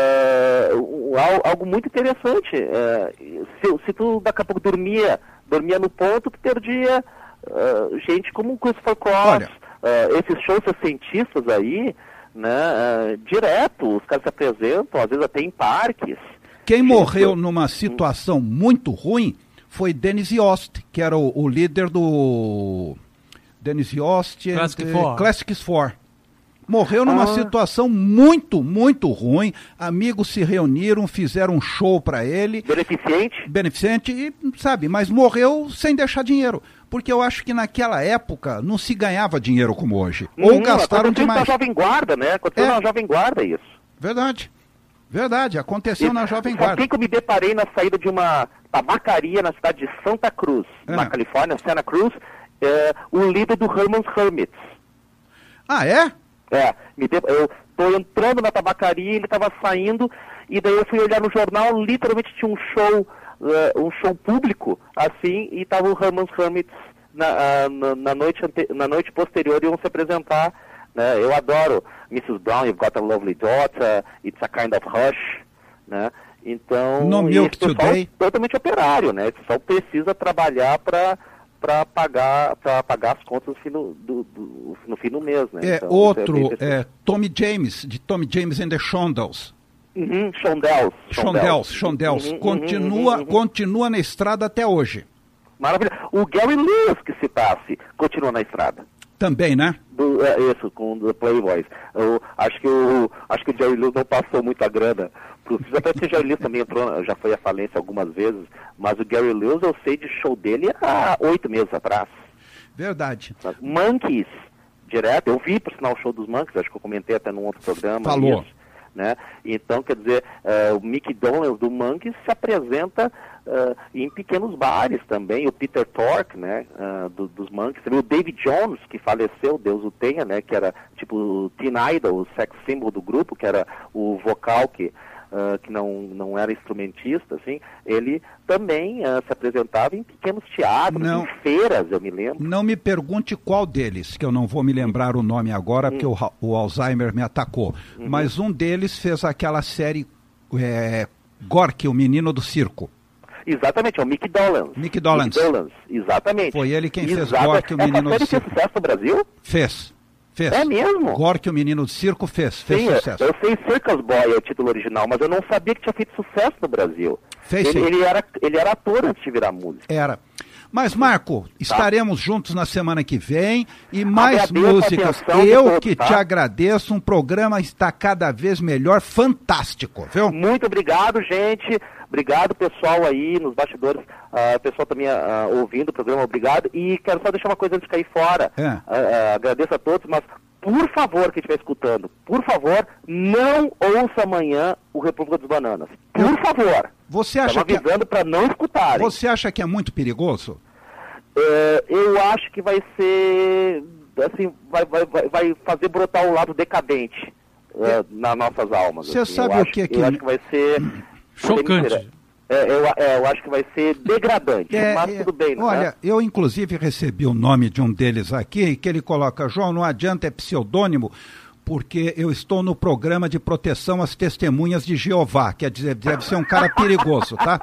é, um- al- algo muito interessante. É, se, se tu daqui a pouco dormia, dormia no ponto, tu perdia é, gente como o Christopher Cross, Olha. é, esses shows cientistas aí, né, é, direto, os caras se apresentam, às vezes até em parques. Quem Gente, morreu numa situação muito ruim foi Dennis Yost, que era o, o líder do Dennis Yost and Classic the Four. Classics Four. Morreu numa Ah. situação muito, muito ruim. Amigos se reuniram, fizeram um show para ele, Beneficente? beneficente, e, sabe, mas morreu sem deixar dinheiro. Porque eu acho que naquela época não se ganhava dinheiro como hoje. Ou Hum, gastaram aconteceu demais. na Jovem Guarda, né? Aconteceu É. na Jovem Guarda isso. Verdade. Verdade, aconteceu E na Jovem sabe Guarda. quem que eu me deparei na saída de uma tabacaria na cidade de Santa Cruz, É. na Califórnia, Santa Cruz, é, o líder do Herman's Hermits. Ah, é? É, me de... eu tô entrando na tabacaria, ele estava saindo, e daí eu fui olhar no jornal, literalmente tinha um show, uh, um show público, assim, e tava o Herman's Hermits na, uh, na, na, noite ante... na noite posterior, iam se apresentar, né? Eu adoro missus Brown, You've Got a Lovely Daughter, It's a Kind of Rush, né? Então, No Milk esse pessoal Today. é totalmente operário, né? Esse pessoal precisa trabalhar para para pagar para pagar as contas no fim do, do, do- no fim do mês, né? É, Então, outro, isso é bem- é, Tommy James, de Tommy James and the Shondells. Uhum, Shondells. Shondells, Shondells. Uhum, Continua, uhum, uhum. continua na estrada até hoje. Maravilha. O Gary Lewis, que citasse, continua na estrada. Também, né? Do, é, isso, com o Playboys. Eu acho que o acho que o Jerry Lewis não passou muita grana pro filho, até que o Jerry Lewis também entrou, já foi à falência algumas vezes, mas o Gary Lewis eu sei de show dele há oito meses atrás. Verdade. Sabe? Monkeys, direto, eu vi por sinal o show dos Monkeys, acho que eu comentei até num outro programa. Falou. Isso, né? Então, quer dizer, eh, o Mick Donald do Monkeys se apresenta eh, em pequenos bares também, o Peter Tork, né, ah, do- dos Monkeys, também o David Jones, que faleceu, Deus o tenha, né, que era tipo o Teen Idol, o sex symbol do grupo, que era o vocal que, ah, que não, não era instrumentista, assim, ele também ah, se apresentava em pequenos teatros, Não. em feiras, eu me lembro. Não me pergunte qual deles, que eu não vou me lembrar o nome agora, porque o, ra- o Alzheimer me atacou. Mas um deles fez aquela série é, Gork, o Menino do Circo. Exatamente, é o Mick Dolenz. Mick Dolenz. Mick Dolenz, exatamente. Foi ele quem fez Exata- Gork, o Menino do Essa série fez Circo. sucesso no Brasil? Fez. Fez. É mesmo? Gork, o Menino do Circo, fez. Fez Sim, sucesso. eu sei Circus Boy é o título original, mas eu não sabia que tinha feito sucesso no Brasil. Fez, ele, sim. ele, era, ele era ator antes de virar músico. Era. Mas, Marco, Tá. estaremos juntos na semana que vem e mais Agradeço a músicas. atenção de Eu todos, que tá? te agradeço. Um programa está cada vez melhor, fantástico, viu? Muito obrigado, gente. Obrigado, pessoal aí nos bastidores. O pessoal também ah, ouvindo o programa, obrigado. E quero só deixar uma coisa antes de cair fora. É. Ah, ah, agradeço a todos, mas por favor, quem estiver escutando, por favor, não ouça amanhã o República dos Bananas. Por favor. Você acha Estamos que avisando para não escutarem. você acha que é muito perigoso? É, eu acho que vai ser, assim, vai, vai, vai, vai fazer brotar o lado decadente é, nas nossas almas. Você assim. sabe eu o acho, que que- Eu acho que vai ser... Chocante. É, eu, é, eu acho que vai ser degradante, É, mas é, tudo bem, né? Olha, eu inclusive recebi o nome de um deles aqui, que ele coloca, João, não adianta, é pseudônimo, porque eu estou no programa de proteção às testemunhas de Jeová, quer dizer, deve ser um cara perigoso, tá?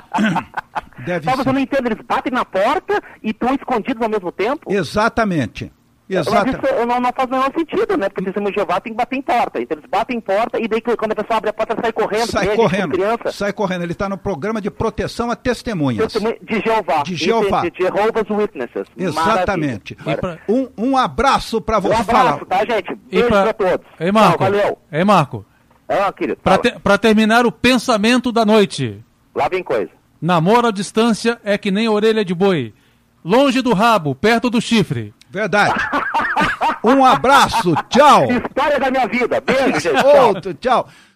Deve Sabe, eu ser. não entendo, eles batem na porta e estão escondidos ao mesmo tempo? Exatamente. Mas Exata... isso não, não faz o menor sentido, né? Porque testemunho de Jeová tem que bater em porta. Então eles batem em porta e daí quando a pessoa abre a porta sai correndo. Sai que nem a gente correndo, como criança. sai correndo. Ele está no programa de proteção a testemunhas. Testemunho de Jeová. De Jeová. De, de Jehovah's Witnesses. Exatamente. Maravilha. Um, um abraço para Um você abraço, falar. tá, gente? E Beijo pra... pra todos. Ei, Marco. Tchau, valeu. Ei, Marco. Ah, querido, Pra, fala. te- pra terminar o pensamento da noite. Lá vem coisa. Namoro à distância é que nem orelha de boi. Longe do rabo, perto do chifre. Verdade. Um abraço, tchau. História da minha vida. Beijo, gente. Tchau. Outro, tchau.